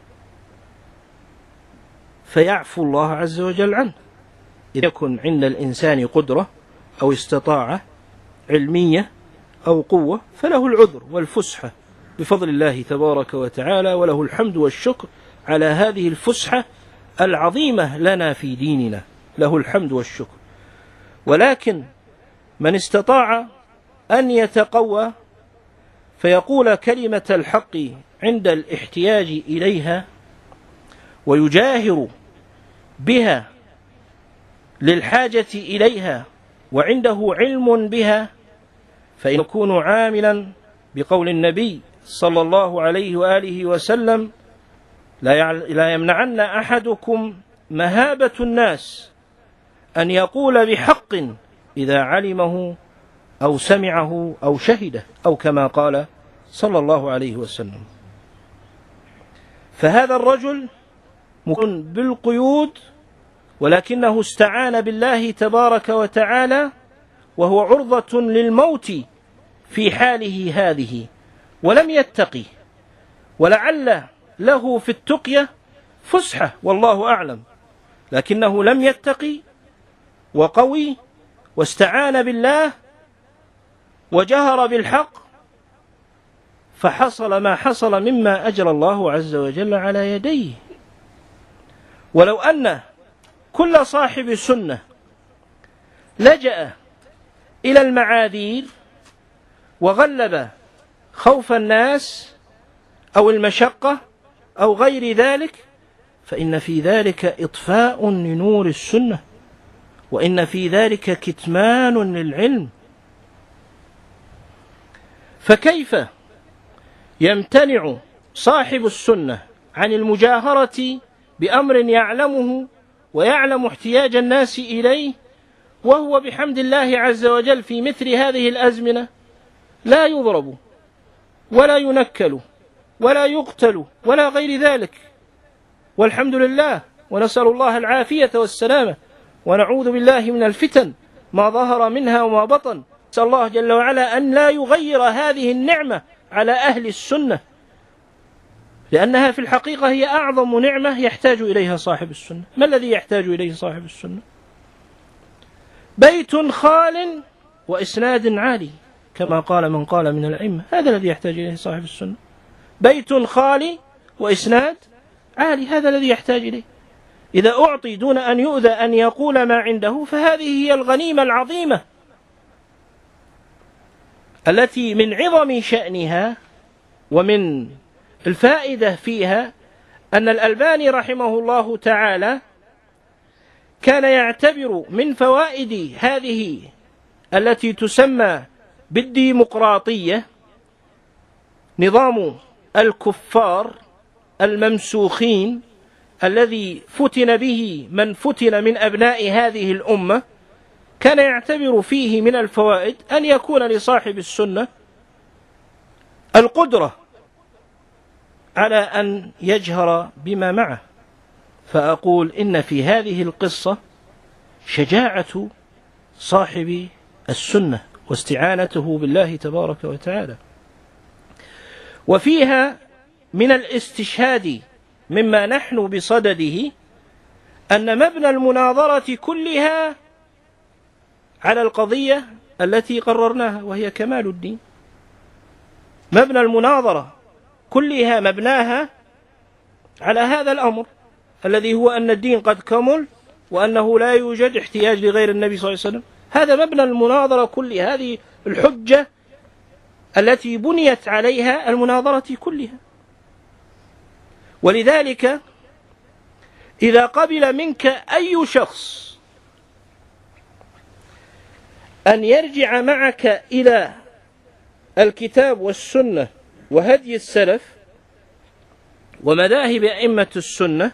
فيعفو الله عز وجل عنه. إذا يكن عند الإنسان قدرة أو استطاعة علمية أو قوة فله العذر والفسحة بفضل الله تبارك وتعالى، وله الحمد والشكر على هذه الفسحة العظيمة لنا في ديننا، له الحمد والشكر. ولكن من استطاع أن يتقوى فيقول كلمة الحق عند الاحتياج إليها ويجاهر بها للحاجة إليها وعنده علم بها، فإن يكون عاملا بقول النبي صلى الله عليه وآله وسلم: لا يمنعن أحدكم مهابة الناس أن يقول بحق إذا علمه أو سمعه أو شهده، أو كما قال صلى الله عليه وسلم. فهذا الرجل مكن بالقيود، ولكنه استعان بالله تبارك وتعالى وهو عرضة للموت في حاله هذه، ولم يتقي، ولعل له في التقية فسحة والله أعلم، لكنه لم يتقي وقوي واستعان بالله وجهر بالحق، فحصل ما حصل مما أجرى الله عز وجل على يديه. ولو أن كل صاحب سنة لجأ إلى المعاذير وغلب خوف الناس أو المشقة أو غير ذلك، فإن في ذلك إطفاء لنور السنة، وإن في ذلك كتمان للعلم. فكيف يمتنع صاحب السنة عن المجاهرة بأمر يعلمه ويعلم احتياج الناس إليه، وهو بحمد الله عز وجل في مثل هذه الأزمنة لا يضرب ولا ينكل ولا يقتل ولا غير ذلك، والحمد لله، ونسأل الله العافية والسلامة، ونعوذ بالله من الفتن ما ظهر منها وما بطن. نسأل الله جل وعلا أن لا يغير هذه النعمة على أهل السنة، لأنها في الحقيقة هي أعظم نعمة يحتاج إليها صاحب السنة. ما الذي يحتاج إليه صاحب السنة؟ بيت خال وإسناد عالي، كما قال من قال من الأئمة، هذا الذي يحتاج إليه صاحب السنة. بيت خالي وإسناد عالي، هذا الذي يحتاج إليه. إذا أعطي دون أن يؤذى أن يقول ما عنده، فهذه هي الغنيمة العظيمة التي من عظم شأنها ومن الفائدة فيها أن الألباني رحمه الله تعالى كان يعتبر من فوائد هذه التي تسمى بالديمقراطية نظام الكفار الممسوخين الذي فتن به من فتن من أبناء هذه الأمة، كان يعتبر فيه من الفوائد أن يكون لصاحب السنة القدرة على أن يجهر بما معه. فأقول إن في هذه القصة شجاعة صاحب السنة واستعانته بالله تبارك وتعالى، وفيها من الاستشهاد مما نحن بصدده أن مبنى المناظرة كلها على القضية التي قررناها، وهي كمال الدين. مبنى المناظرة كلها مبناها على هذا الأمر الذي هو أن الدين قد كمل، وأنه لا يوجد احتياج لغير النبي صلى الله عليه وسلم. هذا مبنى المناظرة كلها، هذه الحجة التي بنيت عليها المناظرة كلها. ولذلك إذا قبل منك أي شخص أن يرجع معك إلى الكتاب والسنة وهدي السلف ومذاهب أئمة السنة،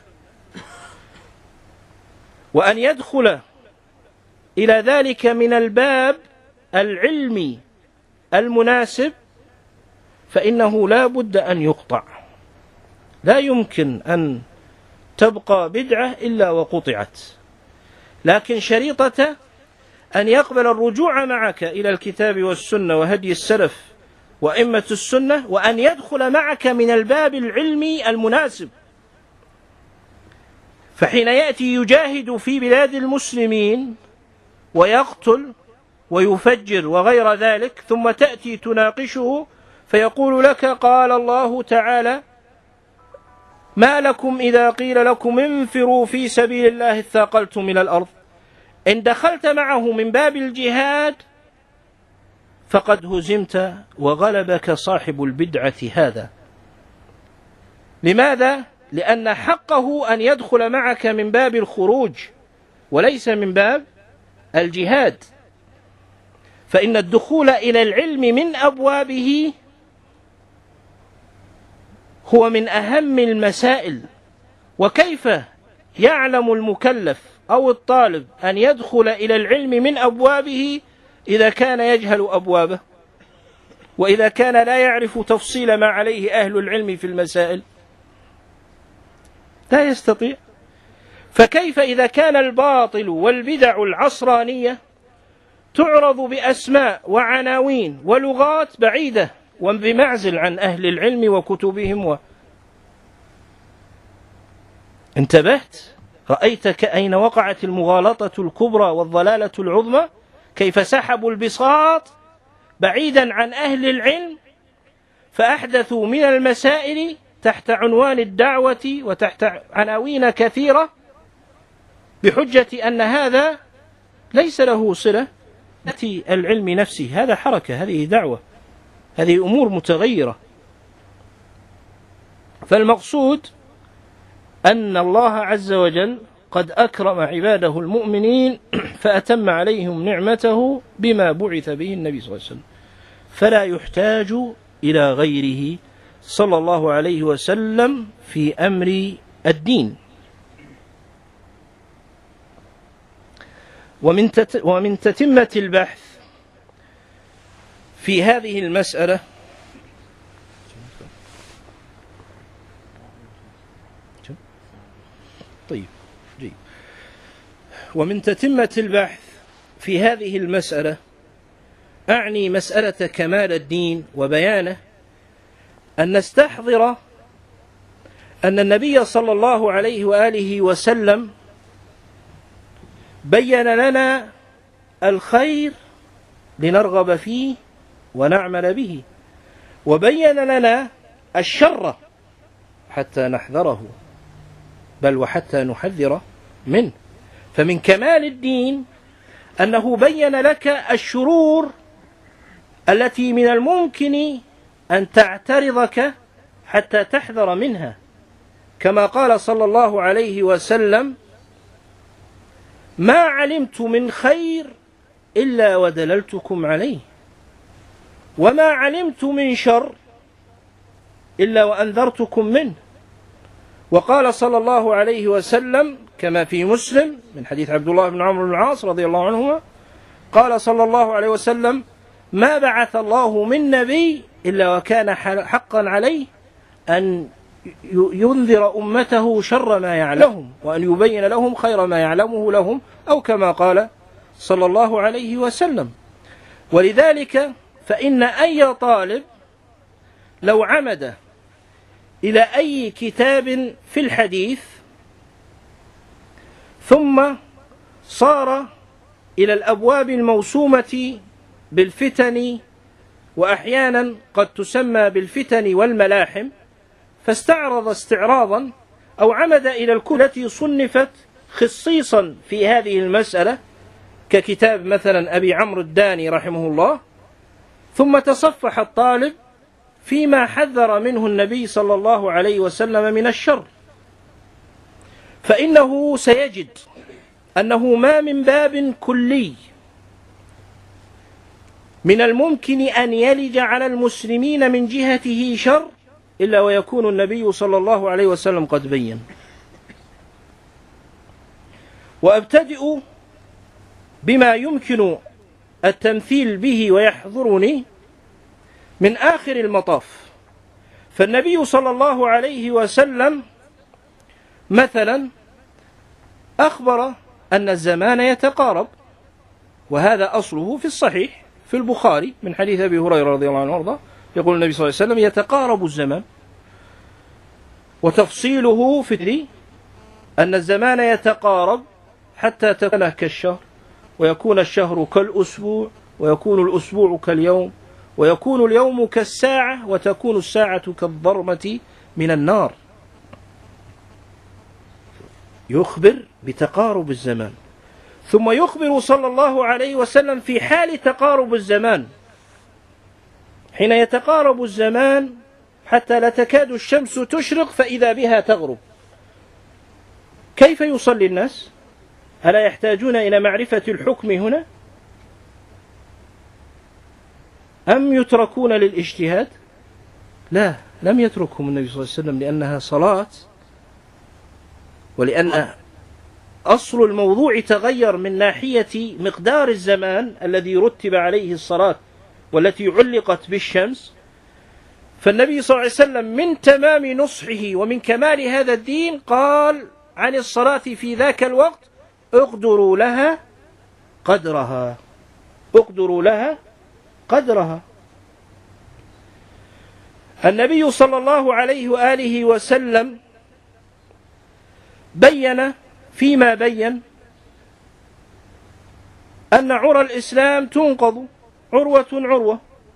وأن يدخل إلى ذلك من الباب العلمي المناسب، فإنه لا بد أن يقطع. لا يمكن أن تبقى بدعة إلا وقطعت، لكن شريطة أن يقبل الرجوع معك إلى الكتاب والسنة وهدي السلف وأئمة السنة، وأن يدخل معك من الباب العلمي المناسب. فحين يأتي يجاهد في بلاد المسلمين ويقتل ويفجر وغير ذلك، ثم تأتي تناقشه فيقول لك قال الله تعالى: ما لكم إذا قيل لكم انفروا في سبيل الله اثاقلتم إلى الأرض. إن دخلت معه من باب الجهاد فقد هزمت وغلبك صاحب البدعة هذا. لماذا؟ لأن حقه أن يدخل معك من باب الخروج وليس من باب الجهاد. فإن الدخول إلى العلم من أبوابه هو من أهم المسائل. وكيف يعلم المكلف أو الطالب أن يدخل إلى العلم من أبوابه إذا كان يجهل أبوابه، وإذا كان لا يعرف تفصيل ما عليه أهل العلم في المسائل؟ لا يستطيع. فكيف إذا كان الباطل والبدع العصرانية تعرض بأسماء وعناوين ولغات بعيدة وبمعزل عن أهل العلم وكتبهم انتبهت؟ رأيت أين وقعت المغالطة الكبرى والضلالة العظمى؟ كيف سحبوا البساط بعيدا عن أهل العلم فأحدثوا من المسائل تحت عنوان الدعوة وتحت عناوين كثيرة بحجة أن هذا ليس له صلة العلم نفسه. هذا حركة، هذه دعوة، هذه أمور متغيرة. فالمقصود أن الله عز وجل قد أكرم عباده المؤمنين فأتم عليهم نعمته بما بعث به النبي صلى الله عليه وسلم، فلا يحتاج إلى غيره صلى الله عليه وسلم في أمر الدين. ومن تتمة البحث في هذه المسألة ومن تتمة البحث في هذه المسألة، أعني مسألة كمال الدين وبيانه، أن نستحضر أن النبي صلى الله عليه وآله وسلم بين لنا الخير لنرغب فيه ونعمل به، وبين لنا الشر حتى نحذره، بل وحتى نحذر منه. فمن كمال الدين أنه بين لك الشرور التي من الممكن أن تعترضك حتى تحذر منها، كما قال صلى الله عليه وسلم: ما علمت من خير إلا ودللتكم عليه، وما علمت من شر إلا وأنذرتكم منه. وقال صلى الله عليه وسلم كما في مسلم من حديث عبد الله بن عمرو بن العاص رضي الله عنهما، قال صلى الله عليه وسلم: ما بعث الله من نبي إلا وكان حقا عليه أن ينذر أمته شر ما يعلمهم وأن يبين لهم خير ما يعلمه لهم، أو كما قال صلى الله عليه وسلم. ولذلك فإن أي طالب لو عمد إلى أي كتاب في الحديث ثم صار إلى الأبواب الموسومة بالفتن، وأحيانا قد تسمى بالفتن والملاحم، فاستعرض استعراضا أو عمد إلى الكتب التي صنفت خصيصا في هذه المسألة ككتاب مثلا أبي عمرو الداني رحمه الله، ثم تصفح الطالب فيما حذر منه النبي صلى الله عليه وسلم من الشر، فإنه سيجد أنه ما من باب كلي من الممكن أن يلج على المسلمين من جهته شر إلا ويكون النبي صلى الله عليه وسلم قد بين. وأبتدئ بما يمكن التمثيل به ويحضرني من آخر المطاف. فالنبي صلى الله عليه وسلم مثلا أخبر أن الزمان يتقارب، وهذا أصله في الصحيح في البخاري من حديث أبي هريرة رضي الله عنه وارضاه، يقول النبي صلى الله عليه وسلم: يتقارب الزمان. وتفصيله في أن الزمان يتقارب حتى تكون كالشهر، ويكون الشهر كالأسبوع، ويكون الأسبوع كاليوم، ويكون اليوم كالساعة، وتكون الساعة كالضرمة من النار. يخبر بتقارب الزمان، ثم يخبر صلى الله عليه وسلم في حال تقارب الزمان، حين يتقارب الزمان حتى لا تكاد الشمس تشرق فإذا بها تغرب. كيف يصلي الناس؟ ألا يحتاجون إلى معرفة الحكم هنا؟ أم يتركون للاجتهاد؟ لا، لم يتركهم النبي صلى الله عليه وسلم، لأنها صلاة، ولأن أصل الموضوع تغير من ناحية مقدار الزمان الذي رتب عليه الصلاة والتي علقت بالشمس. فالنبي صلى الله عليه وسلم من تمام نصحه ومن كمال هذا الدين قال عن الصلاة في ذاك الوقت: اقدروا لها قدرها، اقدروا لها قدرها. النبي صلى الله عليه وآله وسلم بين فيما بين أن عرى الإسلام تنقض عروة عروة،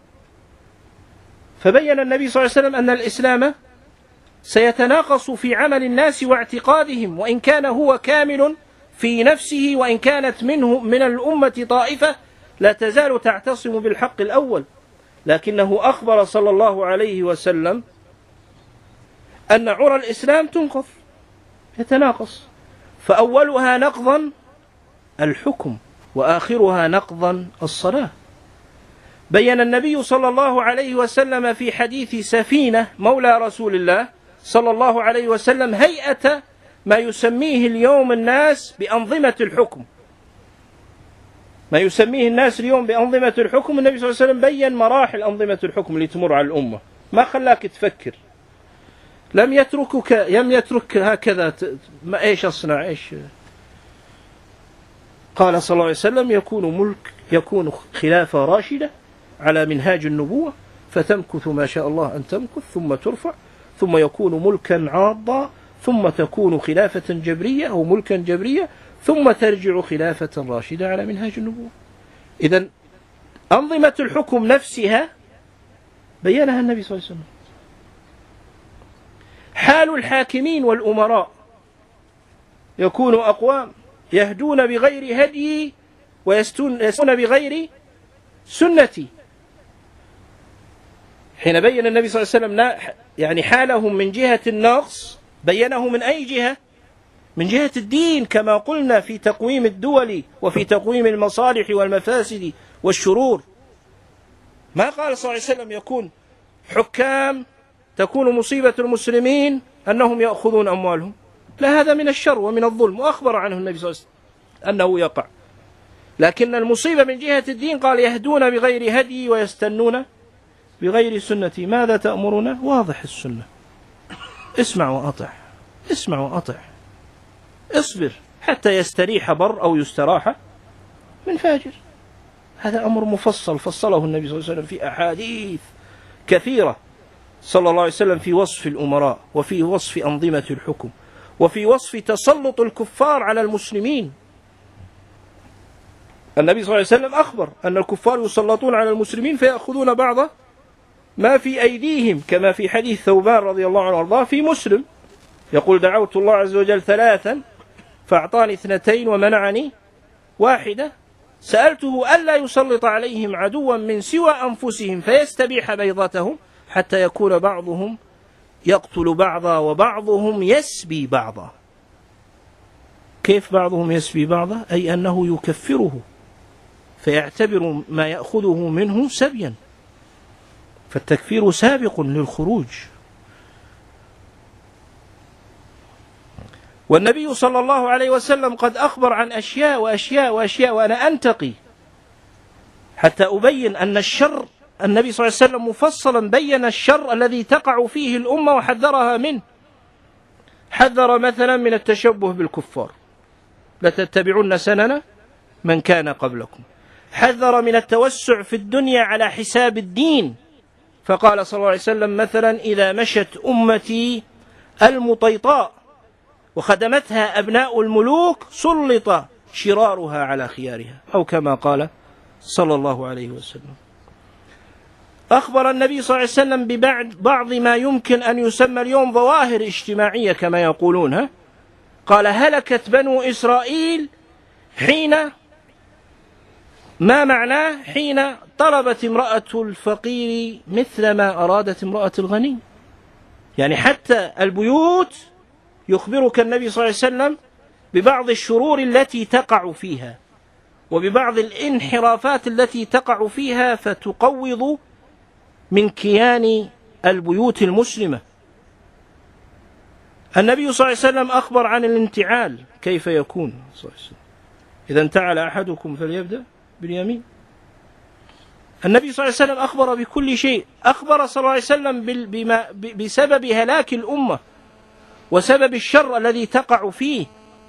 فبين النبي صلى الله عليه وسلم أن الإسلام سيتناقص في عمل الناس واعتقادهم، وإن كان هو كامل في نفسه، وإن كانت منه من الأمة طائفة لا تزال تعتصم بالحق الأول، لكنه أخبر صلى الله عليه وسلم أن عرى الإسلام تنقض، يتناقص، فأولها نقضا الحكم، وآخرها نقضا الصلاة. بين النبي صلى الله عليه وسلم في حديث سفينة مولى رسول الله صلى الله عليه وسلم هيئة ما يسميه اليوم الناس بأنظمة الحكم، ما يسميه الناس اليوم بأنظمة الحكم. النبي صلى الله عليه وسلم بين مراحل أنظمة الحكم اللي تمر على الأمة، ما خلاك تفكر، لم يترك هكذا ما إيش أصنع إيش. قال صلى الله عليه وسلم: يكون خلافة راشدة على منهاج النبوة، فتمكث ما شاء الله أن تمكث، ثم ترفع، ثم يكون ملكا عاضا، ثم تكون خلافة جبرية أو ملكا جبرية، ثم ترجع خلافة راشدة على منهاج النبوة. إذن أنظمة الحكم نفسها بينها النبي صلى الله عليه وسلم. حال الحاكمين والأمراء: يكون أقوام يهدون بغير هدي ويستون بغير سنتي. حين بين النبي صلى الله عليه وسلم يعني حالهم من جهة النقص، بينه من أي جهة؟ من جهة الدين، كما قلنا في تقويم الدول وفي تقويم المصالح والمفاسد والشرور. ما قال صلى الله عليه وسلم يكون حكام تكون مصيبة المسلمين أنهم يأخذون أموالهم، لا، هذا من الشر ومن الظلم، وأخبر عنه النبي صلى الله عليه وسلم أنه يقع. لكن المصيبة من جهة الدين قال: يهدون بغير هدي ويستنون بغير سنتي. ماذا تأمرنا؟ واضح السنة، اسمع وأطع، اسمع وأطع، اصبر حتى يستريح بر أو يستراح من فاجر. هذا أمر مفصل فصله النبي صلى الله عليه وسلم في أحاديث كثيرة صلى الله عليه وسلم في وصف الأمراء، وفي وصف أنظمة الحكم، وفي وصف تسلط الكفار على المسلمين. النبي صلى الله عليه وسلم أخبر أن الكفار يسلطون على المسلمين فيأخذون بعض ما في أيديهم، كما في حديث ثوبان رضي الله عنه وارضاه في مسلم، يقول: دعوت الله عز وجل 3 فأعطاني 2 ومنعني 1. سألته ألا يسلط عليهم عدوا من سوى أنفسهم فيستبيح بيضتهم حتى يكون بعضهم يقتل بعضا وبعضهم يسبي بعضا. كيف بعضهم يسبي بعضا؟ أي أنه يكفره فيعتبر ما يأخذه منه سبيا، فالتكفير سابق للخروج. والنبي صلى الله عليه وسلم قد أخبر عن أشياء وأشياء وأشياء، وأنا أنتقي حتى أبين أن الشر، النبي صلى الله عليه وسلم مفصلا بين الشر الذي تقع فيه الأمة وحذرها منه. حذر مثلا من التشبه بالكفار، لتتبعن سنن من كان قبلكم. حذر من التوسع في الدنيا على حساب الدين، فقال صلى الله عليه وسلم مثلا: إذا مشت أمتي المطيطاء وخدمتها أبناء الملوك سلط شرارها على خيارها، أو كما قال صلى الله عليه وسلم. أخبر النبي صلى الله عليه وسلم ببعض ما يمكن أن يسمى اليوم ظواهر اجتماعية كما يقولون. قال: هلكت بنو إسرائيل حين، ما معناه؟ حين طلبت امرأة الفقير مثل ما أرادت امرأة الغني. يعني حتى البيوت يخبرك النبي صلى الله عليه وسلم ببعض الشرور التي تقع فيها وببعض الانحرافات التي تقع فيها فتقوض من كيان البيوت المسلمة. النبي صلى الله عليه وسلم أخبر عن الانتعال كيف يكون صلى الله عليه وسلم: إذا انتعل أحدكم فليبدأ باليمين. النبي صلى الله عليه وسلم أخبر بكل شيء. أخبر صلى الله عليه وسلم بسبب هلاك الأمة وسبب الشر الذي تقع فيه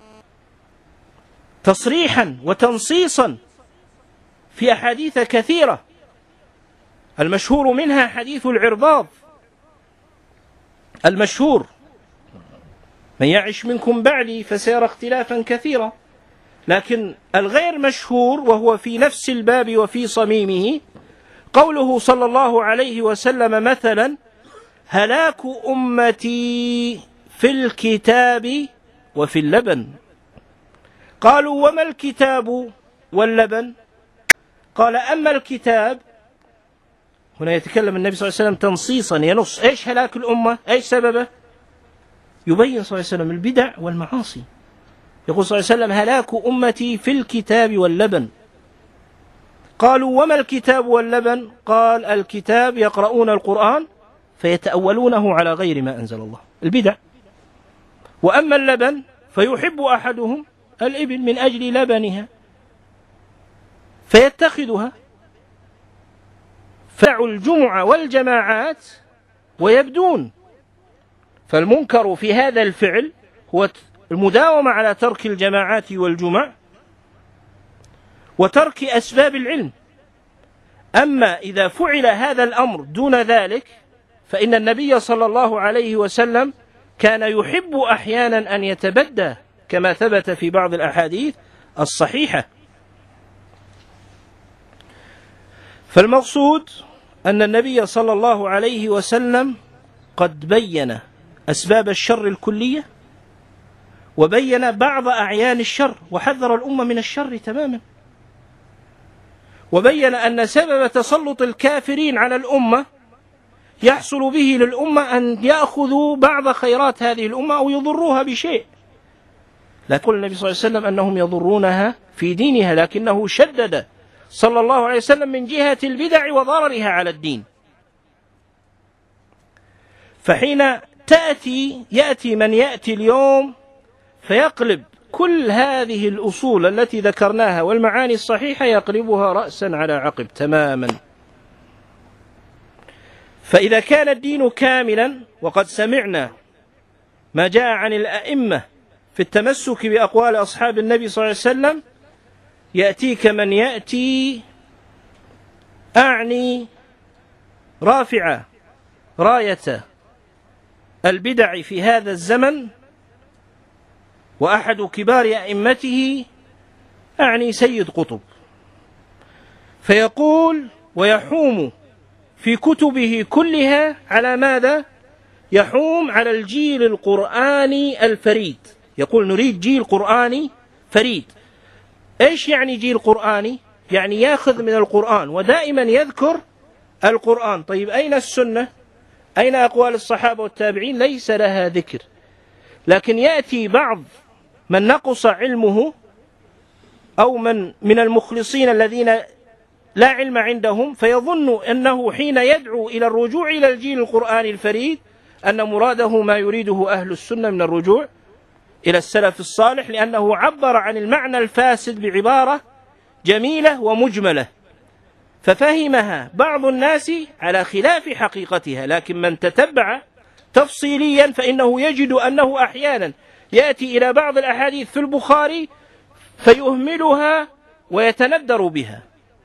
تصريحا وتنصيصا في أحاديث كثيرة، المشهور منها حديث العرباض المشهور: من يعش منكم بعدي فسيرى اختلافا كثيرا. لكن الغير مشهور وهو في نفس الباب وفي صميمه قوله صلى الله عليه وسلم مثلا: هلاك أمتي في الكتاب وفي اللبن. قالوا: وما الكتاب واللبن؟ قال: أما الكتاب، هنا يتكلم النبي صلى الله عليه وسلم تنصيصا ينص إيش هلاك الأمة، إيش سببه، يبين صلى الله عليه وسلم البدع والمعاصي. يقول صلى الله عليه وسلم: هلاك أمتي في الكتاب واللبن. قالوا: وما الكتاب واللبن؟ قال: الكتاب يقرؤون القرآن فيتأولونه على غير ما أنزل الله، البدع. وأما اللبن فيحب أحدهم الإبل من أجل لبنها فيتخذها، فعل الجمعة والجماعات ويبدون. فالمنكر في هذا الفعل هو المداومة على ترك الجماعات والجمع وترك أسباب العلم. أما إذا فعل هذا الأمر دون ذلك فإن النبي صلى الله عليه وسلم كان يحب أحيانا أن يتبدى كما ثبت في بعض الأحاديث الصحيحة. فالمقصود أن النبي صلى الله عليه وسلم قد بين أسباب الشر الكلية وبين بعض أعيان الشر وحذر الأمة من الشر تماما، وبين أن سبب تسلط الكافرين على الأمة يحصل به للأمة أن يأخذوا بعض خيرات هذه الأمة أو يضروها بشيء. لا يقول النبي صلى الله عليه وسلم أنهم يضرونها في دينها، لكنه شدد صلى الله عليه وسلم من جهة البدع وضررها على الدين. فحين يأتي من يأتي اليوم فيقلب كل هذه الأصول التي ذكرناها والمعاني الصحيحة يقلبها رأسا على عقب تماما. فإذا كان الدين كاملا، وقد سمعنا ما جاء عن الأئمة في التمسك بأقوال أصحاب النبي صلى الله عليه وسلم، يأتيك من يأتي أعني رافع راية البدع في هذا الزمن، وأحد كبار أئمته أعني سيد قطب، فيقول ويحوم في كتبه كلها على ماذا؟ يحوم على الجيل القرآني الفريد. يقول: نريد جيل قرآني فريد. إيش يعني جيل قرآني؟ يعني يأخذ من القرآن ودائما يذكر القرآن. طيب أين السنة؟ أين أقوال الصحابة والتابعين؟ ليس لها ذكر. لكن يأتي بعض من نقص علمه أو من المخلصين الذين لا علم عندهم، فيظن أنه حين يدعو إلى الرجوع إلى الجيل القرآني الفريد أن مراده ما يريده أهل السنة من الرجوع إلى السلف الصالح، لأنه عبر عن المعنى الفاسد بعبارة جميلة ومجملة ففهمها بعض الناس على خلاف حقيقتها. لكن من تتبع تفصيليا فإنه يجد أنه أحيانا يأتي إلى بعض الأحاديث في البخاري فيهملها ويتندر بها،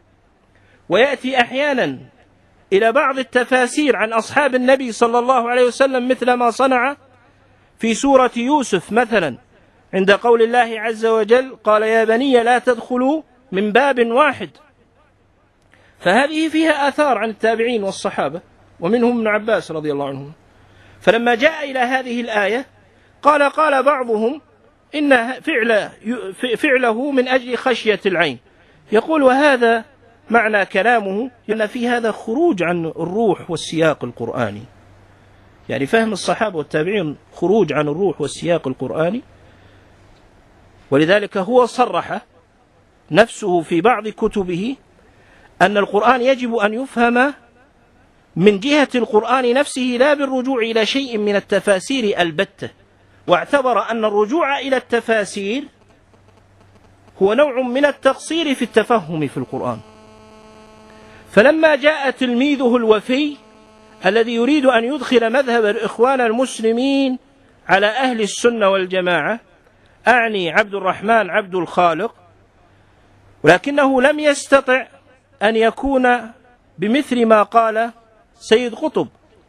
ويأتي أحيانا إلى بعض التفاسير عن أصحاب النبي صلى الله عليه وسلم مثل ما صنع في سورة يوسف مثلا عند قول الله عز وجل قال يا بني لا تدخلوا من باب واحد. فهذه فيها آثار عن التابعين والصحابة ومنهم ابن عباس رضي الله عنهم. فلما جاء إلى هذه الآية قال بعضهم إن فعله من أجل خشية العين. يقول وهذا معنى كلامه أن في هذا خروج عن الروح والسياق القرآني، يعني فهم الصحابة والتابعين خروج عن الروح والسياق القرآني. ولذلك هو صرح نفسه في بعض كتبه أن القرآن يجب أن يفهم من جهة القرآن نفسه لا بالرجوع إلى شيء من التفاسير البتة، واعتبر أن الرجوع إلى التفاسير هو نوع من التقصير في التفهم في القرآن. فلما جاء تلميذه الوفي الذي يريد أن يدخل مذهب الإخوان المسلمين على أهل السنة والجماعة، أعني عبد الرحمن عبد الخالق، ولكنه لم يستطع أن يكون بمثل ما قال سيد قطب،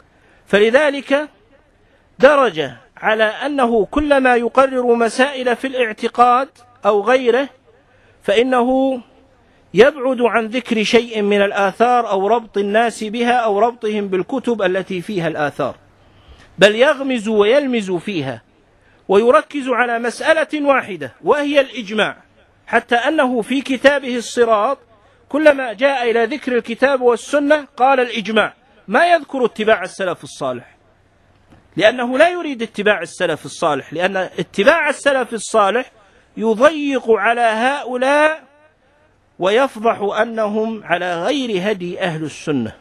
فلذلك درج على أنه كلما يقرر مسائل في الاعتقاد أو غيره فإنه يبعد عن ذكر شيء من الآثار أو ربط الناس بها أو ربطهم بالكتب التي فيها الآثار، بل يغمز ويلمز فيها ويركز على مسألة واحدة وهي الإجماع، حتى أنه في كتابه الصراط كلما جاء إلى ذكر الكتاب والسنة قال الإجماع، ما يذكر اتباع السلف الصالح، لأنه لا يريد اتباع السلف الصالح، لأن اتباع السلف الصالح يضيق على هؤلاء ويفضح أنهم على غير هدي أهل السنة،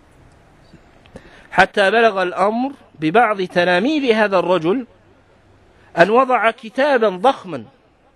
حتى بلغ الأمر ببعض تلاميذ هذا الرجل أن وضع كتابا ضخما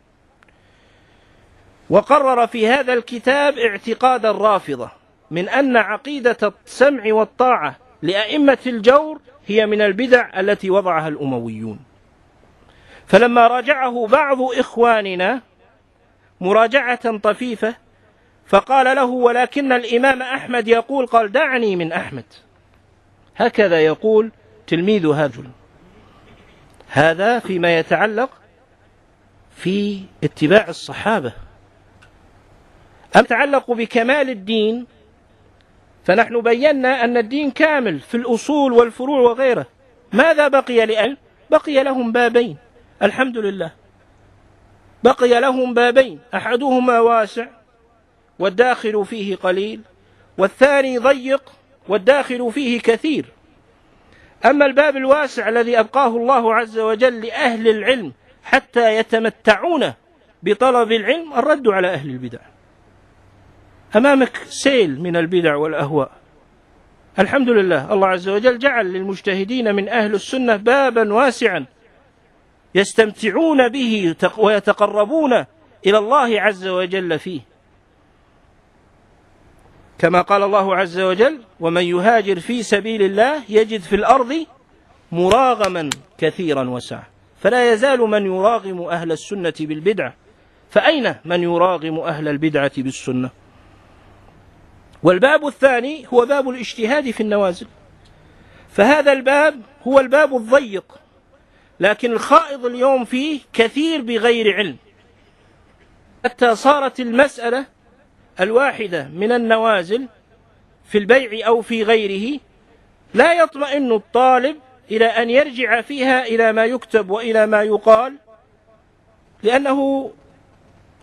وقرر في هذا الكتاب اعتقاد الرافضة من أن عقيدة السمع والطاعة لأئمة الجور هي من البدع التي وضعها الأمويون. فلما راجعه بعض إخواننا مراجعة طفيفة فقال له ولكن الإمام أحمد يقول، قال دعني من أحمد. هكذا يقول تلميذ هذا. هذا فيما يتعلق في اتباع الصحابة. أما يتعلق بكمال الدين فنحن بينا أن الدين كامل في الأصول والفروع وغيره. ماذا بقي لأهل؟ بقي لهم بابين، الحمد لله، بقي لهم بابين، أحدهما واسع والداخل فيه قليل، والثاني ضيق والداخل فيه كثير. أما الباب الواسع الذي أبقاه الله عز وجل لأهل العلم حتى يتمتعون بطلب العلم، الرد على أهل البدع. أمامك سيل من البدع والأهواء، الحمد لله الله عز وجل جعل للمجتهدين من أهل السنة بابا واسعا يستمتعون به ويتقربون إلى الله عز وجل فيه، كما قال الله عز وجل ومن يهاجر في سبيل الله يجد في الأرض مراغما كثيرا وسعا. فلا يزال من يراغم أهل السنة بالبدعة، فأين من يراغم أهل البدعة بالسنة؟ والباب الثاني هو باب الاجتهاد في النوازل، فهذا الباب هو الباب الضيق، لكن الخائض اليوم فيه كثير بغير علم، حتى صارت المسألة الواحدة من النوازل في البيع أو في غيره لا يطمئن الطالب إلى أن يرجع فيها إلى ما يكتب وإلى ما يقال، لأنه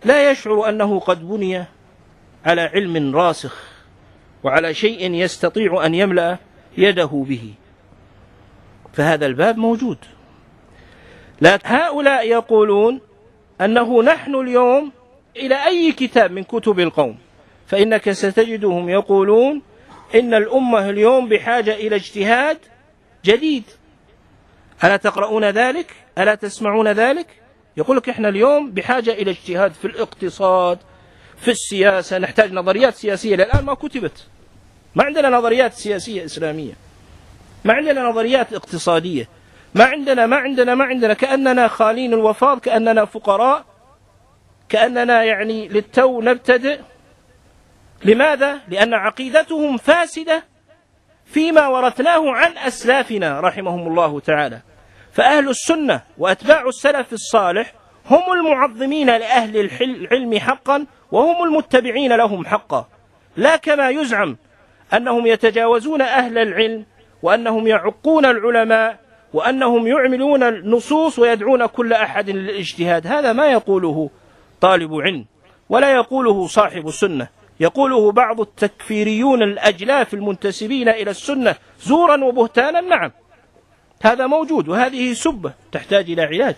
لا يشعر أنه قد بني على علم راسخ وعلى شيء يستطيع أن يملأ يده به، فهذا الباب موجود. لكن هؤلاء يقولون أنه نحن اليوم إلى أي كتاب من كتب القوم فإنك ستجدهم يقولون إن الأمة اليوم بحاجة إلى اجتهاد جديد. ألا تقرؤون ذلك؟ ألا تسمعون ذلك؟ يقول لك إحنا اليوم بحاجة إلى اجتهاد في الاقتصاد، في السياسة، نحتاج نظريات سياسية. الآن ما كتبت، ما عندنا نظريات سياسية إسلامية، ما عندنا نظريات اقتصادية، ما عندنا كأننا خالين الوفاض، كأننا فقراء، كأننا يعني للتو نبتدئ. لماذا؟ لأن عقيدتهم فاسدة فيما ورثناه عن أسلافنا رحمهم الله تعالى. فأهل السنة وأتباع السلف الصالح هم المعظمين لأهل العلم حقا، وهم المتبعين لهم حقا، لا كما يزعم أنهم يتجاوزون أهل العلم، وأنهم يعقون العلماء، وأنهم يعملون النصوص ويدعون كل أحد للاجتهاد. هذا ما يقوله طالب علم، ولا يقوله صاحب السنة، يقوله بعض التكفيريون الأجلاف المنتسبين إلى السنة زورا وبهتانا. نعم، هذا موجود، وهذه سبة تحتاج إلى علاج.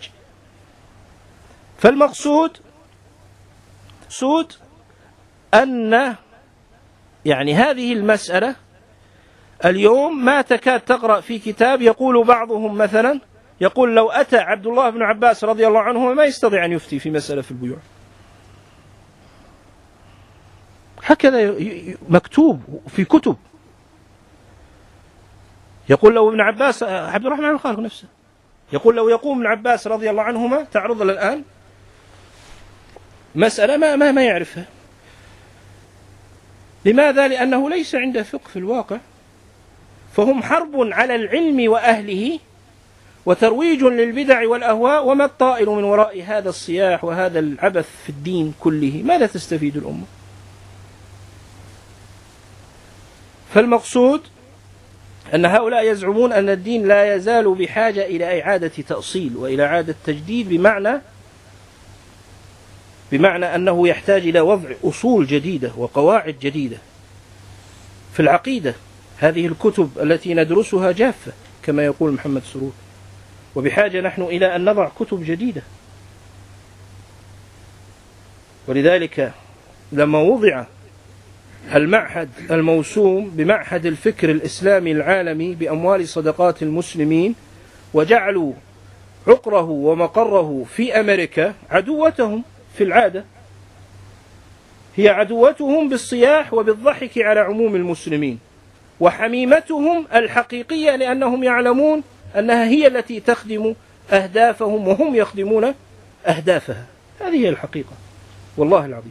فالمقصود أن يعني هذه المسألة اليوم ما تكاد تقرأ في كتاب يقول بعضهم مثلا، يقول لو أتى عبد الله بن عباس رضي الله عنه ما يستطيع أن يفتي في مسألة في البيوع. هكذا مكتوب في كتب. يقول لو ابن عباس، عبد الرحمن الخالق نفسه يقول لو يقوم ابن عباس رضي الله عنهما تعرض الآن مسألة ما يعرفها. لماذا؟ لأنه ليس عنده فقه في الواقع، فهم حرب على العلم وأهله وترويج للبدع والأهواء. وما الطائل من وراء هذا الصياح وهذا العبث في الدين كله؟ ماذا تستفيد الأمة؟ فالمقصود أن هؤلاء يزعمون أن الدين لا يزال بحاجة إلى إعادة تأصيل وإلى إعادة تجديد، بمعنى أنه يحتاج إلى وضع أصول جديدة وقواعد جديدة في العقيدة. هذه الكتب التي ندرسها جافة كما يقول محمد سرور، وبحاجة نحن إلى أن نضع كتب جديدة. ولذلك لما وضع المعهد الموسوم بمعهد الفكر الإسلامي العالمي بأموال صدقات المسلمين، وجعلوا عقره ومقره في أمريكا، عدوتهم في العادة هي عدوتهم بالصياح وبالضحك على عموم المسلمين، وحميمتهم الحقيقية لأنهم يعلمون أنها هي التي تخدم أهدافهم وهم يخدمون أهدافها. هذه هي الحقيقة والله العظيم.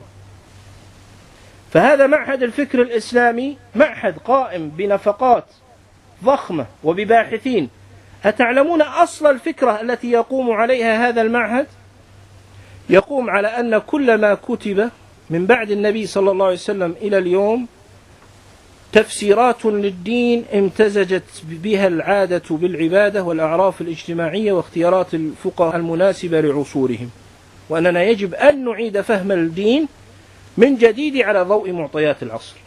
فهذا معهد الفكر الإسلامي معهد قائم بنفقات ضخمة وبباحثين. أتعلمون أصل الفكرة التي يقوم عليها هذا المعهد؟ يقوم على أن كل ما كتب من بعد النبي صلى الله عليه وسلم إلى اليوم تفسيرات للدين امتزجت بها العادة بالعبادة والأعراف الاجتماعية واختيارات الفقهاء المناسبة لعصورهم، وأننا يجب أن نعيد فهم الدين من جديد على ضوء معطيات العصر.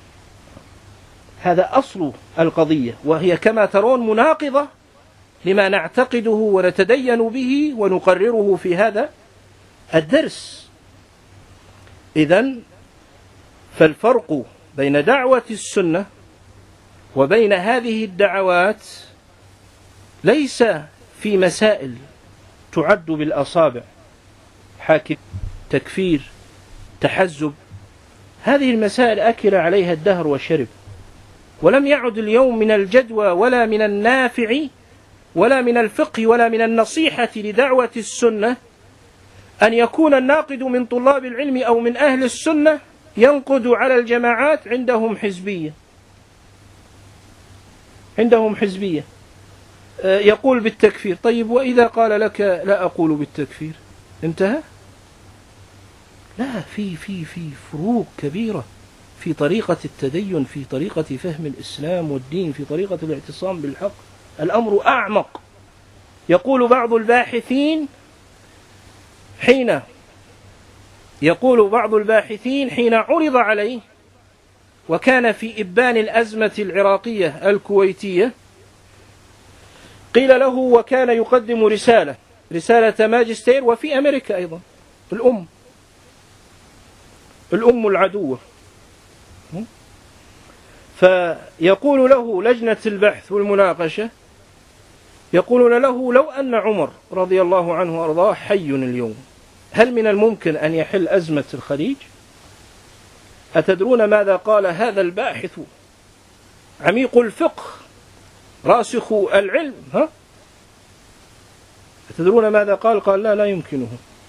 هذا أصل القضية، وهي كما ترون مناقضة لما نعتقده ونتدين به ونقرره في هذا الدرس. إذن فالفرق بين دعوة السنة وبين هذه الدعوات ليس في مسائل تعد بالأصابع، حاكم، تكفير، تحزب. هذه المسائل أكل عليها الدهر وشرب، ولم يعد اليوم من الجدوى ولا من النافع ولا من الفقه ولا من النصيحة لدعوة السنة أن يكون الناقد من طلاب العلم أو من أهل السنة ينقد على الجماعات. عندهم حزبية يقول بالتكفير. طيب وإذا قال لك لا أقول بالتكفير انتهى؟ لا، في فروق كبيرة في طريقة التدين، في طريقة فهم الإسلام والدين، في طريقة الاعتصام بالحق. الأمر أعمق. يقول بعض الباحثين حين يقول بعض الباحثين حين عرض عليه وكان في إبان الأزمة العراقية الكويتية، قيل له وكان يقدم رسالة ماجستير، وفي أمريكا أيضا، الأم العدوة، فيقول له لجنة البحث والمناقشة، يقولون له لو أن عمر رضي الله عنه وأرضاه حي اليوم، هل من الممكن أن يحل أزمة الخليج؟ أتدرون ماذا قال هذا الباحث عميق الفقه راسخ العلم؟ أتدرون ماذا قال؟ قال لا يمكنه،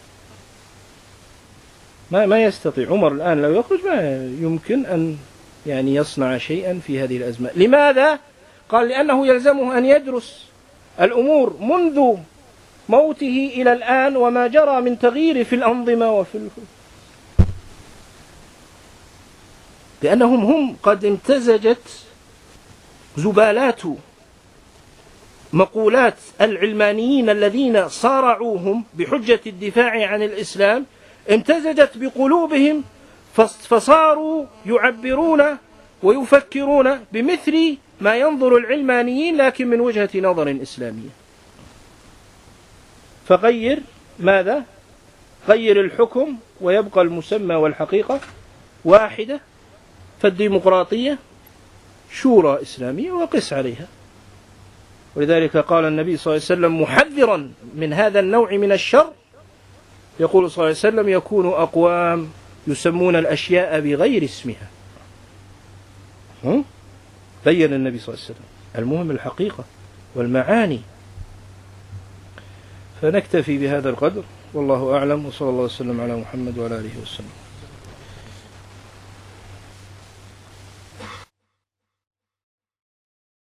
ما يستطيع عمر الآن لو يخرج ما يمكن أن يعني يصنع شيئا في هذه الأزمة. لماذا؟ قال لأنه يلزمه أن يدرس الأمور منذ موته إلى الآن وما جرى من تغيير في الأنظمة لأنهم هم قد امتزجت زبالات مقولات العلمانيين الذين صارعوهم بحجة الدفاع عن الإسلام، امتزجت بقلوبهم فصاروا يعبرون ويفكرون بمثل ما ينظر العلمانيين لكن من وجهة نظر إسلامية. فغير ماذا؟ غير الحكم ويبقى المسمى والحقيقة واحدة، فالديمقراطية شورى إسلامية وقس عليها. ولذلك قال النبي صلى الله عليه وسلم محذرا من هذا النوع من الشر، يقول صلى الله عليه وسلم يكون أقوام يسمون الأشياء بغير اسمها. بين النبي صلى الله عليه وسلم المهم الحقيقة والمعاني. فنكتفي بهذا القدر، والله أعلم، وصلى الله وسلم على محمد وعلى آله وسلم.